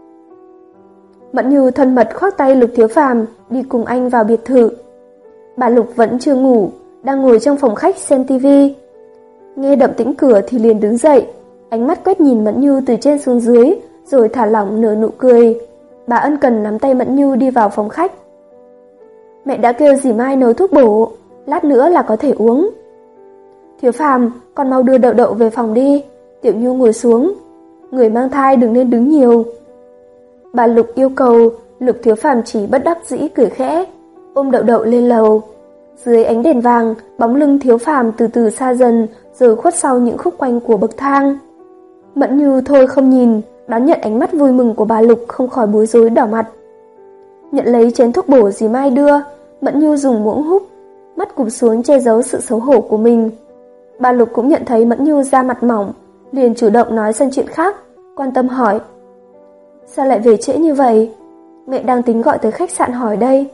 Mẫn Nhu thân mật khoác tay Lục Thiếu Phàm đi cùng anh vào biệt thự. Bà Lục vẫn chưa ngủ, đang ngồi trong phòng khách xem tivi. Nghe động tĩnh cửa thì liền đứng dậy, ánh mắt quét nhìn Mẫn Nhu từ trên xuống dưới, rồi thả lỏng nở nụ cười. Bà ân cần nắm tay Mẫn Nhu đi vào phòng khách. Mẹ đã kêu dì Mai nấu thuốc bổ, lát nữa là có thể uống. Thiếu Phàm, con mau đưa Đậu Đậu về phòng đi. Tiểu Nhu ngồi xuống. Người mang thai đừng nên đứng nhiều. Bà Lục yêu cầu. Lục Thiếu Phàm chỉ bất đắc dĩ cười khẽ, ôm Đậu Đậu lên lầu. Dưới ánh đèn vàng, bóng lưng Thiếu Phàm từ từ xa dần, rồi khuất sau những khúc quanh của bậc thang. Mẫn Nhu thôi không nhìn, đón nhận ánh mắt vui mừng của bà Lục không khỏi bối rối đỏ mặt. Nhận lấy chén thuốc bổ dì Mai đưa, Mẫn Nhu dùng muỗng húp, mắt cụp xuống che giấu sự xấu hổ của mình. Bà Lục cũng nhận thấy Mẫn Nhu da mặt mỏng, liền chủ động nói sang chuyện khác, quan tâm hỏi. Sao lại về trễ như vậy? Mẹ đang tính gọi tới khách sạn hỏi đây.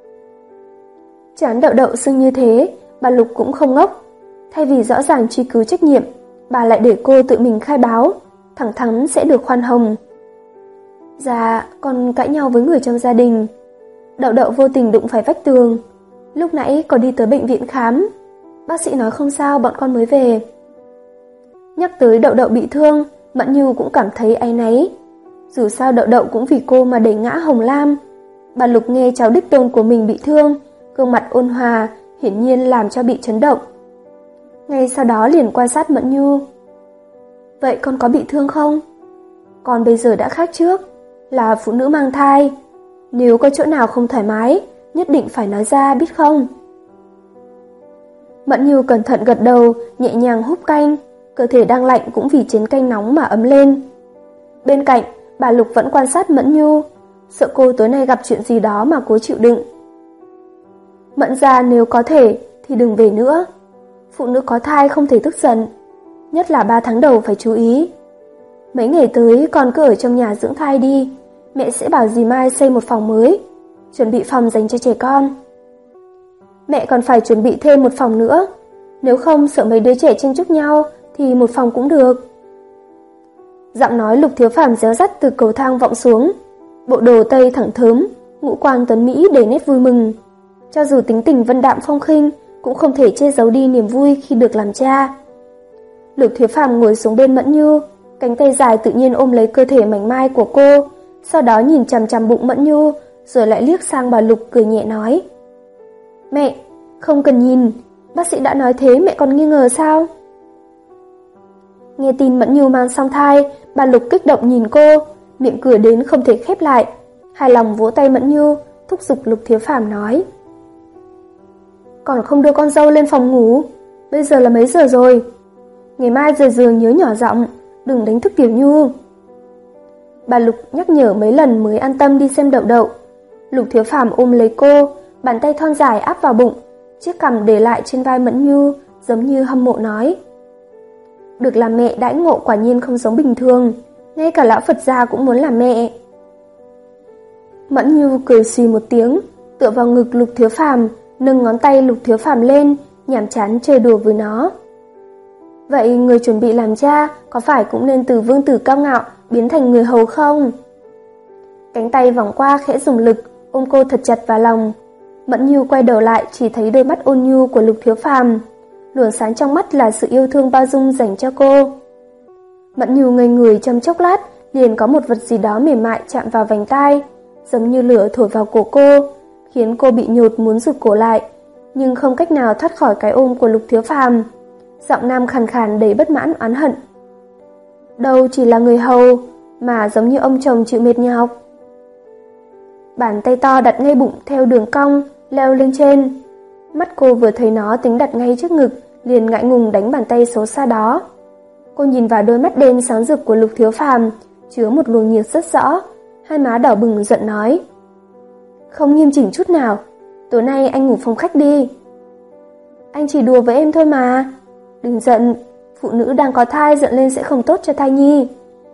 Trán Đậu Đậu sưng như thế, bà Lục cũng không ngốc. Thay vì rõ ràng truy cứu trách nhiệm, bà lại để cô tự mình khai báo, thẳng thắn sẽ được khoan hồng. Dạ, con cãi nhau với người trong gia đình. Đậu Đậu vô tình đụng phải vách tường. Lúc nãy có đi tới bệnh viện khám. Bác sĩ nói không sao, bọn con mới về. Nhắc tới Đậu Đậu bị thương, Mẫn Nhu cũng cảm thấy áy náy. Dù sao Đậu Đậu cũng vì cô mà đẩy ngã Hồng Lam. Bà Lục nghe cháu đích tôn của mình bị thương, gương mặt ôn hòa, hiển nhiên làm cho bị chấn động. Ngay sau đó liền quan sát Mẫn Nhu. Vậy con có bị thương không? Con bây giờ đã khác trước, là phụ nữ mang thai. Nếu có chỗ nào không thoải mái, nhất định phải nói ra biết không? Mẫn Nhu cẩn thận gật đầu, nhẹ nhàng húp canh, cơ thể đang lạnh cũng vì chén canh nóng mà ấm lên. Bên cạnh, bà Lục vẫn quan sát Mẫn Nhu, sợ cô tối nay gặp chuyện gì đó mà cố chịu đựng. Mẫn gia nếu có thể thì đừng về nữa. Phụ nữ có thai không thể tức giận, nhất là ba tháng đầu phải chú ý. Mấy ngày tới con cứ ở trong nhà dưỡng thai đi, mẹ sẽ bảo dì Mai xây một phòng mới, chuẩn bị phòng dành cho trẻ con. Mẹ còn phải chuẩn bị thêm một phòng nữa, nếu không sợ mấy đứa trẻ tranh chúc nhau thì một phòng cũng được. Giọng nói Lục Thiếu Phàm réo rắt từ cầu thang vọng xuống, bộ đồ tây thẳng thớm, ngũ quan tuấn mỹ đầy nét vui mừng. Cho dù tính tình vân đạm phong khinh, cũng không thể che giấu đi niềm vui khi được làm cha. Lục Thiếu Phàm ngồi xuống bên Mẫn Nhu, cánh tay dài tự nhiên ôm lấy cơ thể mảnh mai của cô, sau đó nhìn chằm chằm bụng Mẫn Nhu, rồi lại liếc sang bà Lục cười nhẹ nói. Mẹ, không cần nhìn, bác sĩ đã nói thế mẹ còn nghi ngờ sao? Nghe tin Mẫn Nhu mang song thai, bà Lục kích động nhìn cô, miệng cười đến không thể khép lại, hài lòng vỗ tay Mẫn Nhu, thúc giục Lục Thiếu Phàm nói. Còn không đưa con dâu lên phòng ngủ, bây giờ là mấy giờ rồi? Ngày mai rời giường nhớ nhỏ giọng, đừng đánh thức Tiểu Nhu. Bà Lục nhắc nhở mấy lần mới an tâm đi xem Đậu Đậu. Lục Thiếu Phàm ôm lấy cô, bàn tay thon dài áp vào bụng, chiếc cằm để lại trên vai Mẫn Nhu, giống như hâm mộ nói. Được làm mẹ đãi ngộ quả nhiên không giống bình thường, ngay cả lão Phật gia cũng muốn làm mẹ. Mẫn Nhu cười xì một tiếng, tựa vào ngực Lục Thiếu Phàm, nâng ngón tay Lục Thiếu Phàm lên, nhảm chán chơi đùa với nó. Vậy người chuẩn bị làm cha có phải cũng nên từ vương tử cao ngạo biến thành người hầu không? Cánh tay vòng qua khẽ dùng lực, ôm cô thật chặt vào lòng. Mẫn Nhu quay đầu lại chỉ thấy đôi mắt ôn nhu của Lục Thiếu Phàm, luồng sáng trong mắt là sự yêu thương bao dung dành cho cô. Mẫn Nhu ngây người trong chốc lát, liền có một vật gì đó mềm mại chạm vào vành tai, giống như lửa thổi vào cổ cô, khiến cô bị nhột muốn rụt cổ lại, nhưng không cách nào thoát khỏi cái ôm của Lục Thiếu Phàm. Giọng nam khàn khàn đầy bất mãn oán hận. Đâu chỉ là người hầu, mà giống như ông chồng chịu mệt nhọc. Bàn tay to đặt ngay bụng theo đường cong, leo lên trên. Mắt cô vừa thấy nó tính đặt ngay trước ngực, liền ngại ngùng đánh bàn tay xấu xa đó. Cô nhìn vào đôi mắt đen sáng rực của Lục Thiếu Phàm, chứa một luồng nhiệt rất rõ, hai má đỏ bừng giận nói. Không nghiêm chỉnh chút nào, tối nay anh ngủ phòng khách đi. Anh chỉ đùa với em thôi mà. Đừng giận, phụ nữ đang có thai giận lên sẽ không tốt cho thai nhi.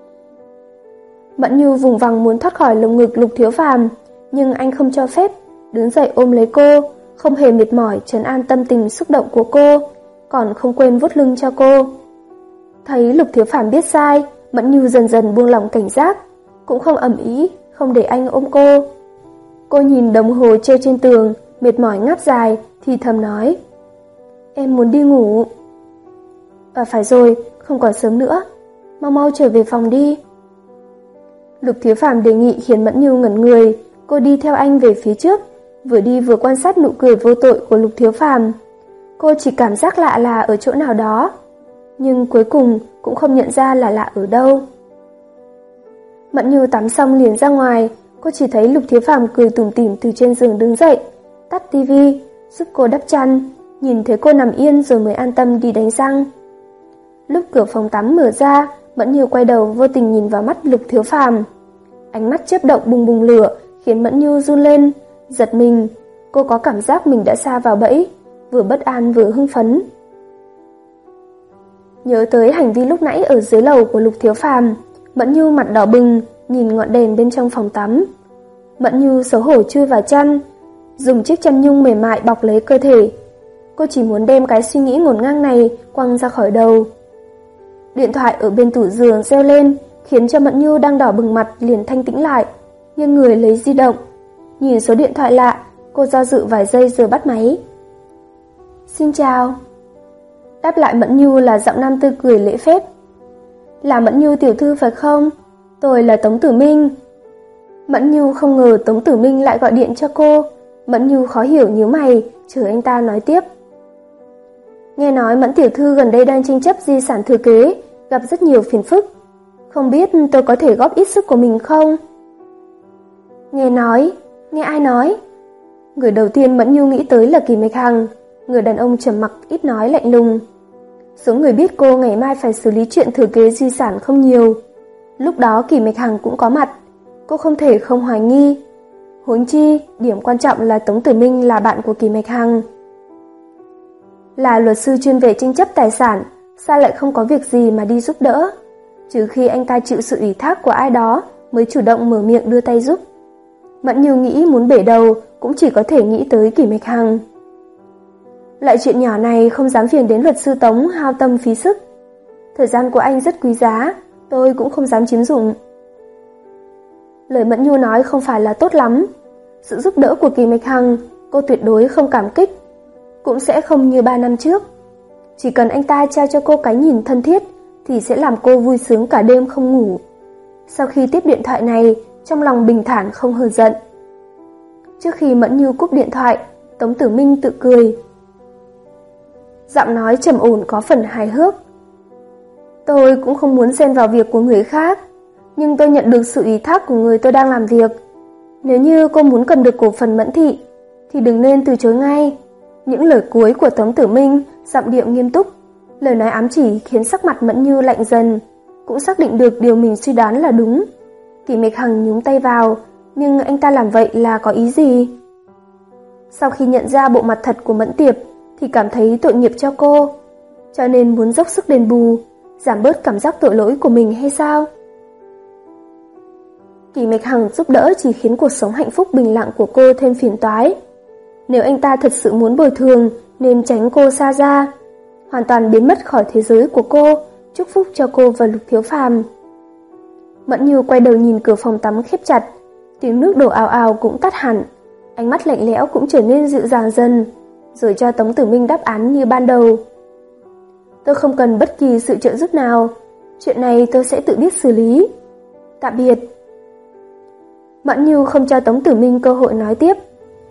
Mẫn Nhu vùng vằng muốn thoát khỏi lồng ngực Lục Thiếu Phàm, nhưng anh không cho phép, đứng dậy ôm lấy cô, không hề mệt mỏi trấn an tâm tình xúc động của cô, còn không quên vuốt lưng cho cô. Thấy Lục Thiếu Phàm biết sai, Mẫn Nhu dần dần buông lỏng cảnh giác, cũng không ầm ĩ, không để anh ôm cô. Cô nhìn đồng hồ treo trên tường, mệt mỏi ngáp dài, thì thầm nói: Em muốn đi ngủ. À phải rồi, không còn sớm nữa, mau mau trở về phòng đi. Lục Thiếu Phàm đề nghị khiến Mẫn Nhu ngẩn người, cô đi theo anh về phía trước, vừa đi vừa quan sát nụ cười vô tội của Lục Thiếu Phàm. Cô chỉ cảm giác lạ là ở chỗ nào đó, nhưng cuối cùng cũng không nhận ra là lạ ở đâu. Mẫn Nhu tắm xong liền ra ngoài, cô chỉ thấy Lục Thiếu Phàm cười tủm tỉm từ trên giường đứng dậy, tắt tivi, giúp cô đắp chăn, nhìn thấy cô nằm yên rồi mới an tâm đi đánh răng. Lúc cửa phòng tắm mở ra, Mẫn Nhu quay đầu vô tình nhìn vào mắt Lục Thiếu Phàm. Ánh mắt chớp động bùng bùng lửa, khiến Mẫn Nhu run lên, giật mình. Cô có cảm giác mình đã sa vào bẫy, vừa bất an vừa hưng phấn. Nhớ tới hành vi lúc nãy ở dưới lầu của Lục Thiếu Phàm, Mẫn Nhu mặt đỏ bừng, nhìn ngọn đèn bên trong phòng tắm. Mẫn Nhu xấu hổ chui vào chăn, dùng chiếc chăn nhung mềm mại bọc lấy cơ thể. Cô chỉ muốn đem cái suy nghĩ ngổn ngang này quăng ra khỏi đầu. Điện thoại ở bên tủ giường reo lên, khiến cho Mẫn Nhu đang đỏ bừng mặt liền thanh tĩnh lại, nghiêng người lấy di động. Nhìn số điện thoại lạ, cô do dự vài giây rồi bắt máy. Xin chào. Đáp lại Mẫn Nhu là giọng nam tươi cười lễ phép. Là Mẫn Nhu tiểu thư phải không? Tôi là Tống Tử Minh. Mẫn Nhu không ngờ Tống Tử Minh lại gọi điện cho cô. Mẫn Nhu khó hiểu nhíu mày, chờ anh ta nói tiếp. Nghe nói Mẫn tiểu thư gần đây đang tranh chấp di sản thừa kế, gặp rất nhiều phiền phức. Không biết tôi có thể góp ít sức của mình không? Nghe nói, nghe ai nói? Người đầu tiên Mẫn Nhu nghĩ tới là Kỳ Mạch Hằng, người đàn ông trầm mặc ít nói lạnh lùng. Số người biết cô ngày mai phải xử lý chuyện thừa kế di sản không nhiều. Lúc đó Kỳ Mạch Hằng cũng có mặt, cô không thể không hoài nghi. Huống chi, điểm quan trọng là Tống Tử Minh là bạn của Kỳ Mạch Hằng. Là luật sư chuyên về tranh chấp tài sản, sao lại không có việc gì mà đi giúp đỡ? Trừ khi anh ta chịu sự ủy thác của ai đó mới chủ động mở miệng đưa tay giúp. Mẫn Nhu nghĩ muốn bể đầu cũng chỉ có thể nghĩ tới Kỳ Mạch Hằng. Loại chuyện nhỏ này không dám phiền đến luật sư Tống hao tâm phí sức. Thời gian của anh rất quý giá, tôi cũng không dám chiếm dụng. Lời Mẫn Nhu nói không phải là tốt lắm. Sự giúp đỡ của Kỳ Mạch Hằng, cô tuyệt đối không cảm kích, cũng sẽ không như ba năm trước. Chỉ cần anh ta trao cho cô cái nhìn thân thiết thì sẽ làm cô vui sướng cả đêm không ngủ. Sau khi tiếp điện thoại này, trong lòng bình thản không hờn giận. Trước khi Mẫn Nhu cúp điện thoại, Tống Tử Minh tự cười. Giọng nói trầm ổn có phần hài hước. Tôi cũng không muốn xen vào việc của người khác, nhưng tôi nhận được sự ủy thác của người tôi đang làm việc. Nếu như cô muốn cầm được cổ phần Mẫn thị, thì đừng nên từ chối ngay. Những lời cuối của Tống Tử Minh, giọng điệu nghiêm túc, lời nói ám chỉ khiến sắc mặt Mẫn Nhu lạnh dần, cũng xác định được điều mình suy đoán là đúng. Kỳ Mạch Hằng nhúng tay vào, nhưng anh ta làm vậy là có ý gì? Sau khi nhận ra bộ mặt thật của Mẫn Tiệp, thì cảm thấy tội nghiệp cho cô, cho nên muốn dốc sức đền bù, giảm bớt cảm giác tội lỗi của mình hay sao? Kỳ Mạch Hằng giúp đỡ chỉ khiến cuộc sống hạnh phúc bình lặng của cô thêm phiền toái. Nếu anh ta thật sự muốn bồi thường, nên tránh cô xa ra, hoàn toàn biến mất khỏi thế giới của cô, chúc phúc cho cô và Lục Thiếu Phàm. Mẫn Nhu quay đầu nhìn cửa phòng tắm khép chặt, tiếng nước đổ ào ào cũng tắt hẳn. Ánh mắt lạnh lẽo cũng trở nên dịu dàng dần, rồi cho Tống Tử Minh đáp án như ban đầu. Tôi không cần bất kỳ sự trợ giúp nào, chuyện này tôi sẽ tự biết xử lý. Tạm biệt. Mẫn Nhu không cho Tống Tử Minh cơ hội nói tiếp.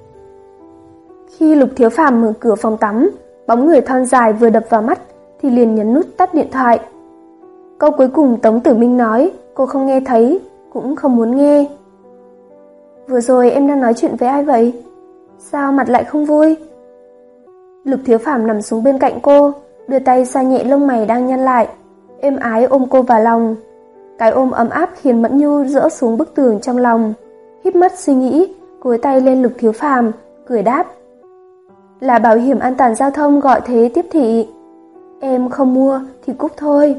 Khi Lục Thiếu Phàm mở cửa phòng tắm, bóng người thon dài vừa đập vào mắt thì liền nhấn nút tắt điện thoại. Câu cuối cùng Tống Tử Minh nói, cô không nghe thấy, cũng không muốn nghe. Vừa rồi em đang nói chuyện với ai vậy? Sao mặt lại không vui? Lục Thiếu Phàm nằm xuống bên cạnh cô, đưa tay xoa nhẹ lông mày đang nhăn lại, êm ái ôm cô vào lòng. Cái ôm ấm áp khiến Mẫn Nhu dỡ xuống bức tường trong lòng, híp mắt suy nghĩ, cúi tay lên Lục Thiếu Phàm, cười đáp. Là bảo hiểm an toàn giao thông gọi thế tiếp thị. Em không mua thì cúp thôi.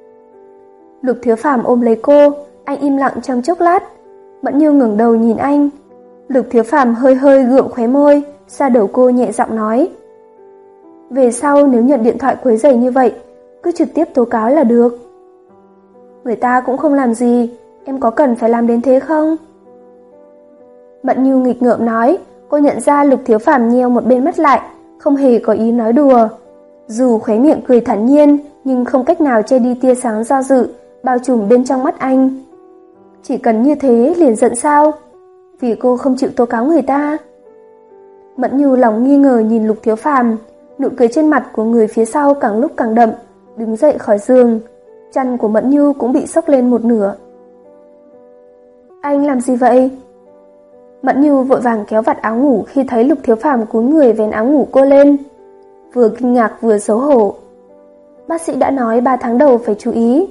Lục Thiếu Phàm ôm lấy cô, anh im lặng trong chốc lát. Mẫn Nhu ngẩng đầu nhìn anh. Lục Thiếu Phàm hơi hơi gượng khóe môi, xoa đầu cô nhẹ giọng nói. Về sau nếu nhận điện thoại quấy rầy như vậy, cứ trực tiếp tố cáo là được. Người ta cũng không làm gì, em có cần phải làm đến thế không? Mẫn Nhu nghịch ngợm nói, cô nhận ra Lục Thiếu Phàm nheo một bên mắt lại, không hề có ý nói đùa. Dù khóe miệng cười thản nhiên, nhưng không cách nào che đi tia sáng do dự, bao trùm bên trong mắt anh. Chỉ cần như thế liền giận sao? Vì cô không chịu tố cáo người ta. Mẫn Nhu lòng nghi ngờ nhìn Lục Thiếu Phàm, nụ cười trên mặt của người phía sau càng lúc càng đậm, đứng dậy khỏi giường. Chăn của Mẫn Nhu cũng bị xốc lên một nửa. Anh làm gì vậy? Mẫn Nhu vội vàng kéo vạt áo ngủ khi thấy Lục Thiếu Phàm cúi người vén áo ngủ cô lên, vừa kinh ngạc vừa xấu hổ. Bác sĩ đã nói ba tháng đầu phải chú ý.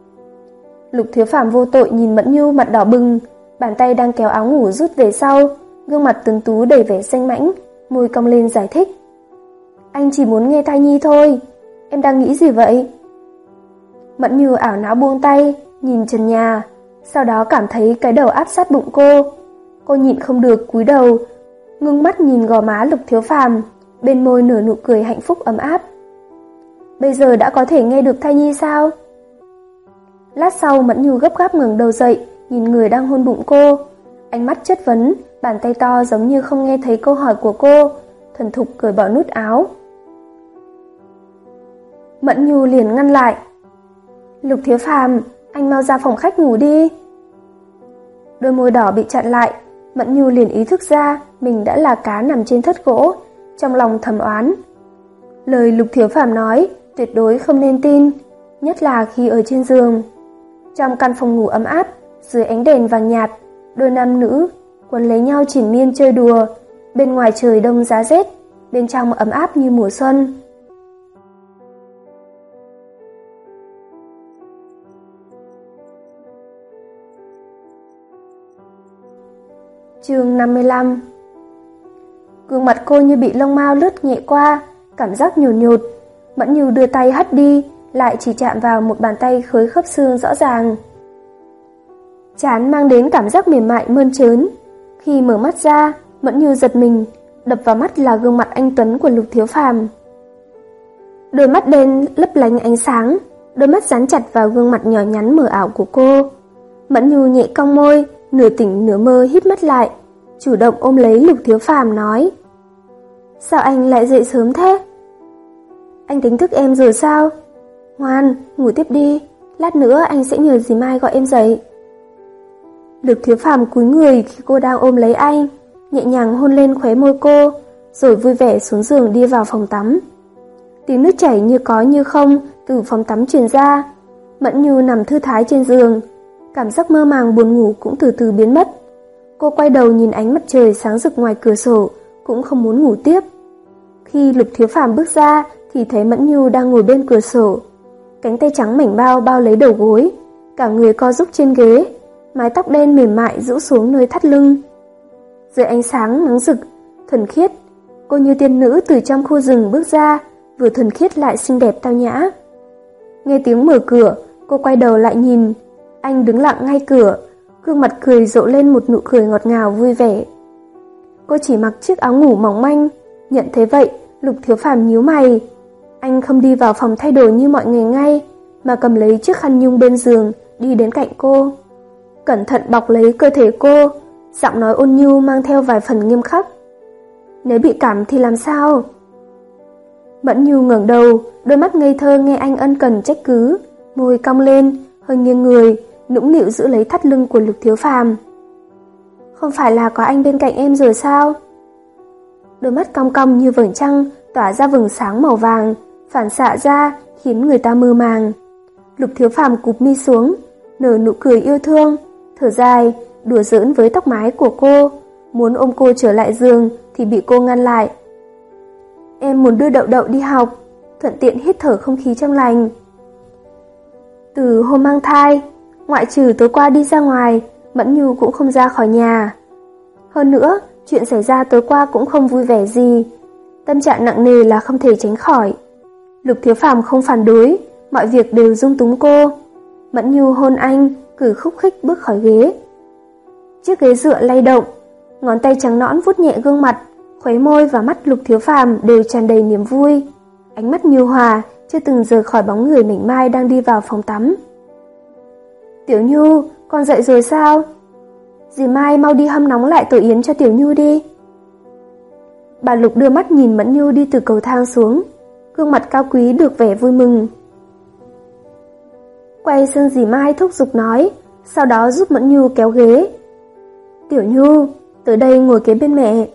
Lục Thiếu Phàm vô tội nhìn Mẫn Nhu mặt đỏ bừng, bàn tay đang kéo áo ngủ rút về sau, gương mặt tuấn tú đầy vẻ danh mãnh, môi cong lên giải thích. Anh chỉ muốn nghe thai nhi thôi, em đang nghĩ gì vậy? Mẫn Nhu ảo não buông tay, nhìn trần nhà, sau đó cảm thấy cái đầu áp sát bụng cô. Cô nhịn không được cúi đầu, ngưng mắt nhìn gò má Lục Thiếu Phàm, bên môi nở nụ cười hạnh phúc ấm áp. Bây giờ đã có thể nghe được thai nhi sao? Lát sau Mẫn Nhu gấp gáp ngẩng đầu dậy, nhìn người đang hôn bụng cô, ánh mắt chất vấn, bàn tay to giống như không nghe thấy câu hỏi của cô, thuần thục cởi bỏ nút áo. Mẫn Nhu liền ngăn lại. Lục Thiếu Phàm, anh mau ra phòng khách ngủ đi. Đôi môi đỏ bị chặn lại, Mẫn Nhu liền ý thức ra mình đã là cá nằm trên thớt gỗ, trong lòng thầm oán. Lời Lục Thiếu Phàm nói tuyệt đối không nên tin, nhất là khi ở trên giường. Trong căn phòng ngủ ấm áp, dưới ánh đèn vàng nhạt, đôi nam nữ quấn lấy nhau triền miên chơi đùa, bên ngoài trời đông giá rét, bên trong ấm áp như mùa xuân. Chương năm mươi lăm. Gương mặt cô như bị lông mao lướt nhẹ qua, cảm giác nhột nhột. Mẫn Nhu đưa tay hất đi, lại chỉ chạm vào một bàn tay khối khớp xương rõ ràng. Trán mang đến cảm giác mềm mại mơn trớn. Khi mở mắt ra, Mẫn Nhu giật mình, đập vào mắt là gương mặt anh tuấn của Lục Thiếu Phàm. Đôi mắt đen lấp lánh ánh sáng, đôi mắt dán chặt vào gương mặt nhỏ nhắn mờ ảo của cô. Mẫn Nhu nhẹ cong môi, nửa tỉnh nửa mơ híp mắt lại, chủ động ôm lấy Lục Thiếu Phàm nói: Sao anh lại dậy sớm thế? Anh đánh thức em rồi sao? Ngoan, ngủ tiếp đi, lát nữa anh sẽ nhờ dì Mai gọi em dậy. Lục Thiếu Phàm cúi người khi cô đang ôm lấy anh, nhẹ nhàng hôn lên khóe môi cô, rồi vui vẻ xuống giường đi vào phòng tắm. Tiếng nước chảy như có như không từ phòng tắm truyền ra. Mẫn Nhu nằm thư thái trên giường, cảm giác mơ màng buồn ngủ cũng từ từ biến mất. Cô quay đầu nhìn ánh mặt trời sáng rực ngoài cửa sổ, cũng không muốn ngủ tiếp. Khi Lục Thiếu Phàm bước ra thì thấy Mẫn Nhu đang ngồi bên cửa sổ, cánh tay trắng mảnh bao bao lấy đầu gối, cả người co rúm trên ghế, mái tóc đen mềm mại rũ xuống nơi thắt lưng. Dưới ánh sáng nắng rực, thuần khiết, cô như tiên nữ từ trong khu rừng bước ra, vừa thuần khiết lại xinh đẹp tao nhã. Nghe tiếng mở cửa, cô quay đầu lại nhìn, anh đứng lặng ngay cửa, gương mặt cười rộ lên một nụ cười ngọt ngào vui vẻ. Cô chỉ mặc chiếc áo ngủ mỏng manh, nhận thế vậy, Lục Thiếu Phàm nhíu mày. Anh không đi vào phòng thay đồ như mọi ngày ngay, mà cầm lấy chiếc khăn nhung bên giường, đi đến cạnh cô. Cẩn thận bọc lấy cơ thể cô, Giọng nói ôn nhu mang theo vài phần nghiêm khắc. Nếu bị cảm thì làm sao? Mẫn Nhu ngẩng đầu, đôi mắt ngây thơ nghe anh ân cần trách cứ, môi cong lên, hơi nghiêng người, nũng nịu giữ lấy thắt lưng của Lục Thiếu Phàm. Không phải là có anh bên cạnh em rồi sao? Đôi mắt cong cong như vầng trăng, tỏa ra vầng sáng màu vàng, phản xạ ra khiến người ta mơ màng. Lục Thiếu Phàm cụp mi xuống, nở nụ cười yêu thương, thở dài, đùa giỡn với tóc mái của cô, muốn ôm cô trở lại giường thì bị cô ngăn lại. Em muốn đưa Đậu Đậu đi học, thuận tiện hít thở không khí trong lành. Từ hôm mang thai, ngoại trừ tối qua đi ra ngoài, Mẫn Nhu cũng không ra khỏi nhà. Hơn nữa, chuyện xảy ra tối qua cũng không vui vẻ gì, tâm trạng nặng nề là không thể tránh khỏi. Lục Thiếu Phàm không phản đối, mọi việc đều dung túng cô. Mẫn Nhu hôn anh, cử khúc khích bước khỏi ghế. Chiếc ghế dựa lay động, ngón tay trắng nõn vuốt nhẹ gương mặt, khóe môi và mắt Lục Thiếu Phàm đều tràn đầy niềm vui. Ánh mắt nhu hòa chưa từng rời khỏi bóng người mảnh mai đang đi vào phòng tắm. Tiểu Nhu, con dậy rồi sao? Dì Mai mau đi hâm nóng lại tổ yến cho Tiểu Nhu đi. Bà Lục đưa mắt nhìn Mẫn Nhu đi từ cầu thang xuống, gương mặt cao quý được vẻ vui mừng. Quay sang dì Mai thúc giục nói, sau đó giúp Mẫn Nhu kéo ghế. Tiểu Nhu, tới đây ngồi kế bên mẹ.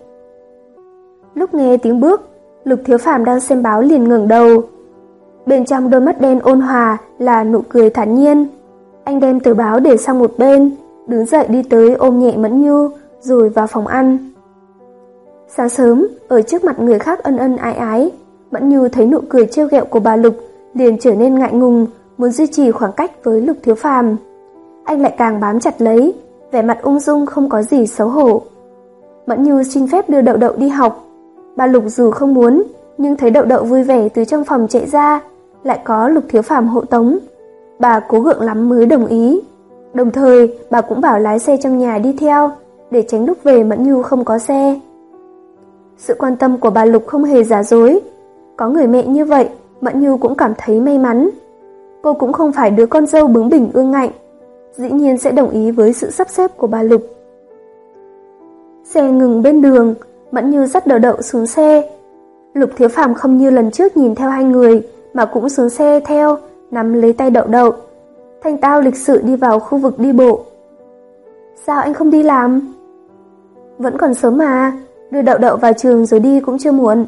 Lúc nghe tiếng bước, Lục Thiếu Phàm đang xem báo liền ngẩng đầu. Bên trong đôi mắt đen ôn hòa là nụ cười thản nhiên. Anh đem tờ báo để sang một bên, đứng dậy đi tới ôm nhẹ Mẫn Nhu rồi vào phòng ăn. Sáng sớm, ở trước mặt người khác ân ân ái ái, Mẫn Nhu thấy nụ cười trêu ghẹo của bà Lục liền trở nên ngại ngùng, muốn duy trì khoảng cách với Lục Thiếu Phàm. Anh lại càng bám chặt lấy, vẻ mặt ung dung không có gì xấu hổ. Mẫn Nhu xin phép đưa Đậu Đậu đi học. Bà Lục dù không muốn, nhưng thấy Đậu Đậu vui vẻ từ trong phòng chạy ra, lại có Lục Thiếu Phàm hộ tống, bà cố gượng lắm mới đồng ý. Đồng thời, bà cũng bảo lái xe trong nhà đi theo, để tránh lúc về Mẫn Nhu không có xe. Sự quan tâm của bà Lục không hề giả dối. Có người mẹ như vậy, Mẫn Nhu cũng cảm thấy may mắn. Cô cũng không phải đứa con dâu bướng bỉnh ương ngạnh, dĩ nhiên sẽ đồng ý với sự sắp xếp của bà Lục. Xe ngừng bên đường, Mẫn Nhu dắt Đậu Đậu xuống xe. Lục Thiếu Phàm không như lần trước nhìn theo hai người, mà cũng xuống xe theo, nắm lấy tay Đậu Đậu. Thanh tao lịch sự đi vào khu vực đi bộ. Sao anh không đi làm? Vẫn còn sớm mà, đưa Đậu Đậu vào trường rồi đi cũng chưa muộn.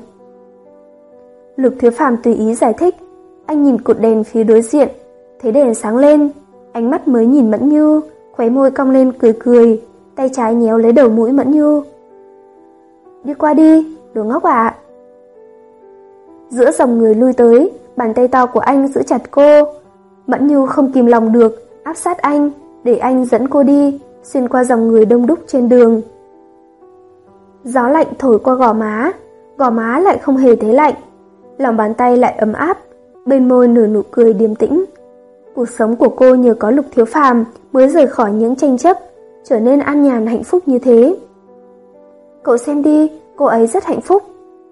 Lục Thiếu Phàm tùy ý giải thích. Anh nhìn cột đèn phía đối diện, thấy đèn sáng lên, ánh mắt mới nhìn Mẫn Nhu, khóe môi cong lên cười cười, tay trái nhéo lấy đầu mũi Mẫn Nhu. Đi qua đi, đồ ngốc ạ. Giữa dòng người lui tới, bàn tay to của anh giữ chặt cô. Mẫn Nhu không kìm lòng được, áp sát anh, để anh dẫn cô đi, xuyên qua dòng người đông đúc trên đường. Gió lạnh thổi qua gò má, gò má lại không hề thấy lạnh, lòng bàn tay lại ấm áp, bên môi nở nụ cười điềm tĩnh. Cuộc sống của cô nhờ có Lục Thiếu Phàm mới rời khỏi những tranh chấp, trở nên an nhàn hạnh phúc như thế. Cậu xem đi, cô ấy rất hạnh phúc.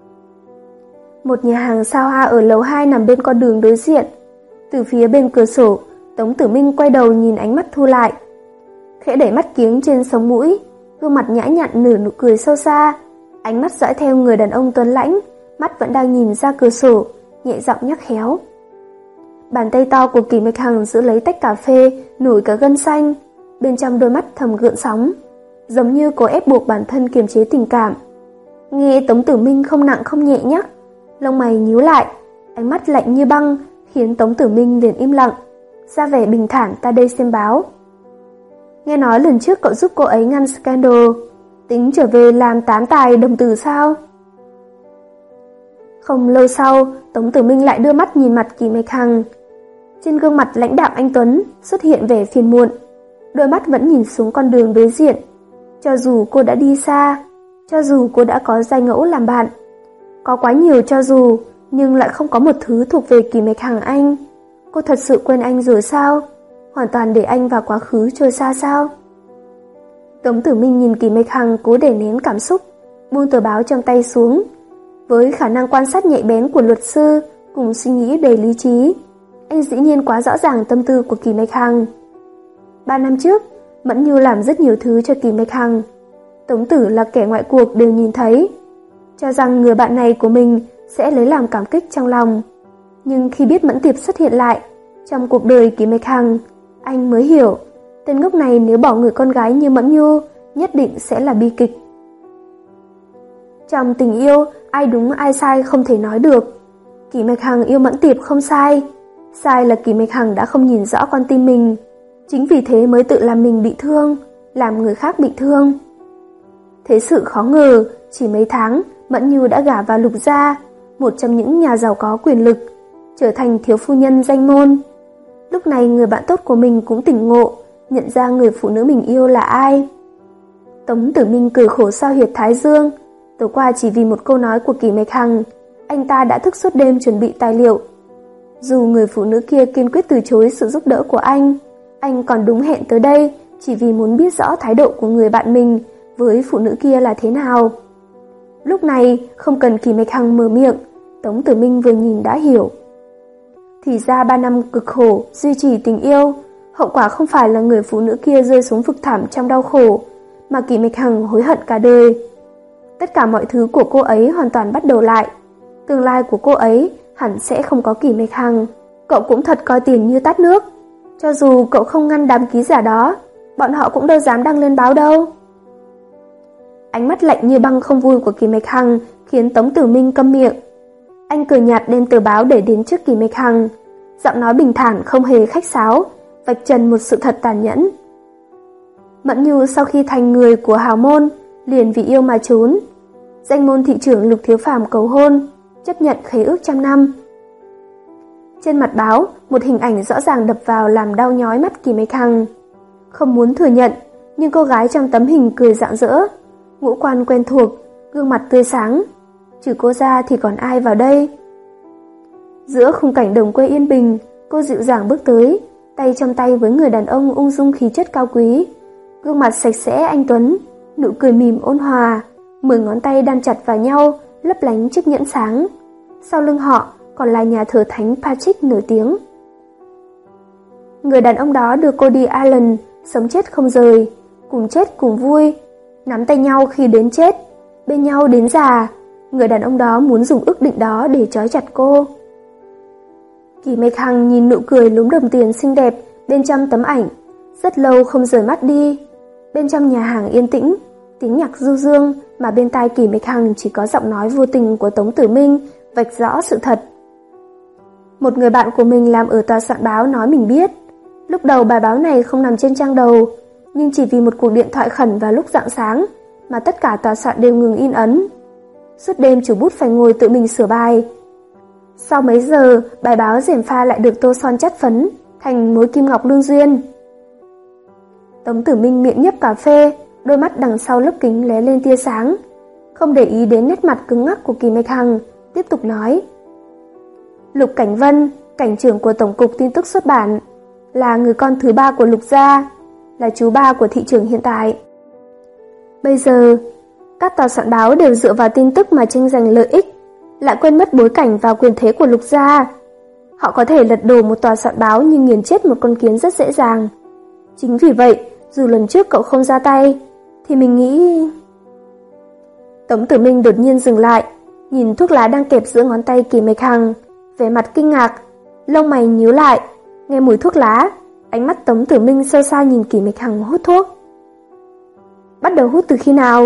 Một nhà hàng sao hoa ở lầu hai nằm bên con đường đối diện. Từ phía bên cửa sổ, Tống Tử Minh quay đầu nhìn ánh mắt thu lại, khẽ đẩy mắt kiếng trên sống mũi, gương mặt nhã nhặn nở nụ cười sâu xa, ánh mắt dõi theo người đàn ông tuấn lãnh, mắt vẫn đang nhìn ra cửa sổ, nhẹ giọng nhắc khéo. Bàn tay to của Kỳ Mạch Hằng giữ lấy tách cà phê, nổi cả gân xanh, bên trong đôi mắt thầm gợn sóng, giống như cố ép buộc bản thân kiềm chế tình cảm. Nghe Tống Tử Minh không nặng không nhẹ nhắc, lông mày nhíu lại, ánh mắt lạnh như băng, khiến Tống Tử Minh liền im lặng, ra vẻ bình thản ta đây xem báo. Nghe nói lần trước cậu giúp cô ấy ngăn scandal, tính trở về làm tán tài đồng tử sao? Không lâu sau, Tống Tử Minh lại đưa mắt nhìn mặt Kỳ Mạch Hằng. Trên gương mặt lãnh đạm anh tuấn xuất hiện vẻ phiền muộn, đôi mắt vẫn nhìn xuống con đường đối diện. Cho dù cô đã đi xa, cho dù cô đã có giai ngẫu làm bạn, có quá nhiều cho dù, nhưng lại không có một thứ thuộc về Kỳ Mạch Hằng anh. Cô thật sự quên anh rồi sao? Hoàn toàn để anh vào quá khứ trôi xa sao? Tống Tử Minh nhìn Kỳ Mạch Hằng cố để nén cảm xúc, buông tờ báo trong tay xuống. Với khả năng quan sát nhạy bén của luật sư cùng suy nghĩ đầy lý trí, anh dĩ nhiên quá rõ ràng tâm tư của Kỳ Mạch Hằng. Ba năm trước, Mẫn Nhu làm rất nhiều thứ cho Kỳ Mạch Hằng, Tống Tử là kẻ ngoại cuộc đều nhìn thấy, cho rằng người bạn này của mình sẽ lấy làm cảm kích trong lòng. Nhưng khi biết Mẫn Tiệp xuất hiện lại trong cuộc đời Kỷ Mạch Hằng, anh mới hiểu, tên ngốc này nếu bỏ người con gái như Mẫn Nhu, nhất định sẽ là bi kịch. Trong tình yêu, ai đúng ai sai không thể nói được. Kỷ Mạch Hằng yêu Mẫn Tiệp không sai, sai là Kỷ Mạch Hằng đã không nhìn rõ con tim mình, chính vì thế mới tự làm mình bị thương, làm người khác bị thương. Thế sự khó ngờ, chỉ mấy tháng, Mẫn Nhu đã gả vào Lục gia, một trong những nhà giàu có quyền lực, trở thành thiếu phu nhân danh môn. Lúc này người bạn tốt của mình cũng tỉnh ngộ, nhận ra người phụ nữ mình yêu là ai. Tống Tử Minh cười khổ sao huyệt thái dương. Tối qua chỉ vì một câu nói của Kỷ Mạch Hằng, anh ta đã thức suốt đêm chuẩn bị tài liệu. Dù người phụ nữ kia kiên quyết từ chối sự giúp đỡ của anh, anh còn đúng hẹn tới đây chỉ vì muốn biết rõ thái độ của người bạn mình với phụ nữ kia là thế nào. Lúc này không cần Kỷ Mạch Hằng mở miệng, Tống Tử Minh vừa nhìn đã hiểu. Thì ra ba năm cực khổ duy trì tình yêu, hậu quả không phải là người phụ nữ kia rơi xuống vực thẳm trong đau khổ, mà Kỷ Mạch Hằng hối hận cả đời. Tất cả mọi thứ của cô ấy hoàn toàn bắt đầu lại. Tương lai của cô ấy hẳn sẽ không có Kỷ Mạch Hằng. Cậu cũng thật coi tiền như tát nước. Cho dù cậu không ngăn đám ký giả đó, bọn họ cũng đâu dám đăng lên báo đâu. Ánh mắt lạnh như băng không vui của Kỷ Mạch Hằng khiến Tống Tử Minh câm miệng. Anh cười nhạt đem tờ báo để đến trước Kỷ Mạch Hằng, giọng nói bình thản không hề khách sáo, vạch trần một sự thật tàn nhẫn. Mẫn Nhu sau khi thành người của hào môn, liền vì yêu mà trốn. Danh môn thị trưởng Lục Thiếu Phàm cầu hôn, chấp nhận khế ước trăm năm. Trên mặt báo, một hình ảnh rõ ràng đập vào làm đau nhói mắt Kỷ Mạch Hằng. Không muốn thừa nhận, nhưng cô gái trong tấm hình cười rạng rỡ, ngũ quan quen thuộc, gương mặt tươi sáng. Trừ cô ra thì còn ai vào đây? Giữa khung cảnh đồng quê yên bình, cô dịu dàng bước tới, tay trong tay với người đàn ông ung dung khí chất cao quý, gương mặt sạch sẽ anh tuấn, nụ cười mỉm ôn hòa, mười ngón tay đan chặt vào nhau, lấp lánh chiếc nhẫn sáng. Sau lưng họ còn là nhà thờ thánh Patrick nổi tiếng. Người đàn ông đó đưa cô đi Ireland, sống chết không rời, cùng chết cùng vui, nắm tay nhau khi đến chết, bên nhau đến già. Người đàn ông đó muốn dùng ước định đó để trói chặt cô. Kỷ Mạch Hằng nhìn nụ cười lúm đồng tiền xinh đẹp bên trong tấm ảnh, rất lâu không rời mắt đi. Bên trong nhà hàng yên tĩnh, tiếng nhạc du dương, mà bên tai Kỷ Mạch Hằng chỉ có giọng nói vô tình của Tống Tử Minh vạch rõ sự thật. Một người bạn của mình làm ở tòa soạn báo nói mình biết, lúc đầu bài báo này không nằm trên trang đầu, nhưng chỉ vì một cuộc điện thoại khẩn vào lúc rạng sáng mà tất cả tòa soạn đều ngừng in ấn. Suốt đêm chủ bút phải ngồi tự mình sửa bài. Sau mấy giờ, bài báo gièm pha lại được tô son chát phấn thành mối kim ngọc lương duyên. Tống Tử Minh miệng nhấp cà phê, đôi mắt đằng sau lớp kính lóe lên tia sáng, không để ý đến nét mặt cứng ngắc của Kỷ Mạch Hằng, tiếp tục nói. Lục Cảnh Vân, cảnh trưởng của Tổng cục Tin tức xuất bản, là người con thứ ba của Lục gia, là chú ba của thị trưởng hiện tại. Bây giờ, các tòa soạn báo đều dựa vào tin tức mà tranh giành lợi ích, lại quên mất bối cảnh và quyền thế của Lục gia. Họ có thể lật đổ một tòa soạn báo như nghiền chết một con kiến rất dễ dàng. Chính vì vậy, dù lần trước cậu không ra tay, thì mình nghĩ... Tống Tử Minh đột nhiên dừng lại, nhìn thuốc lá đang kẹp giữa ngón tay Kỷ Mạch Hằng, vẻ mặt kinh ngạc, lông mày nhíu lại, nghe mùi thuốc lá, ánh mắt Tống Tử Minh sâu xa nhìn Kỷ Mạch Hằng hút thuốc. Bắt đầu hút từ khi nào?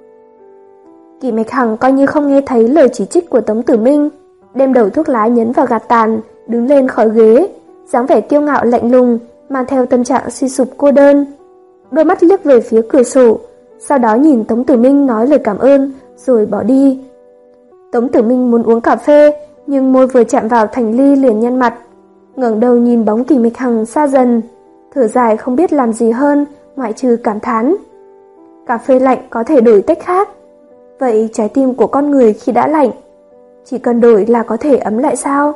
Kỷ Mạch Hằng coi như không nghe thấy lời chỉ trích của Tống Tử Minh, đem đầu thuốc lá nhấn vào gạt tàn, đứng lên khỏi ghế, dáng vẻ kiêu ngạo lạnh lùng, mang theo tâm trạng suy sụp cô đơn. Đôi mắt liếc về phía cửa sổ, sau đó nhìn Tống Tử Minh nói lời cảm ơn, rồi bỏ đi. Tống Tử Minh muốn uống cà phê, nhưng môi vừa chạm vào thành ly liền nhăn mặt, ngẩng đầu nhìn bóng Kỷ Mạch Hằng xa dần, thở dài không biết làm gì hơn ngoại trừ cảm thán. Cà phê lạnh có thể đổi tách khác, vậy trái tim của con người khi đã lạnh, chỉ cần đổi là có thể ấm lại sao?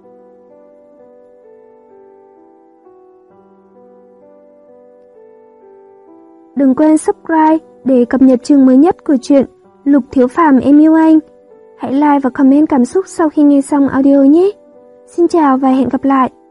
Đừng quên subscribe để cập nhật chương mới nhất của truyện Lục Thiếu Phàm Em Yêu Anh. Hãy like và comment cảm xúc sau khi nghe xong audio nhé. Xin chào và hẹn gặp lại.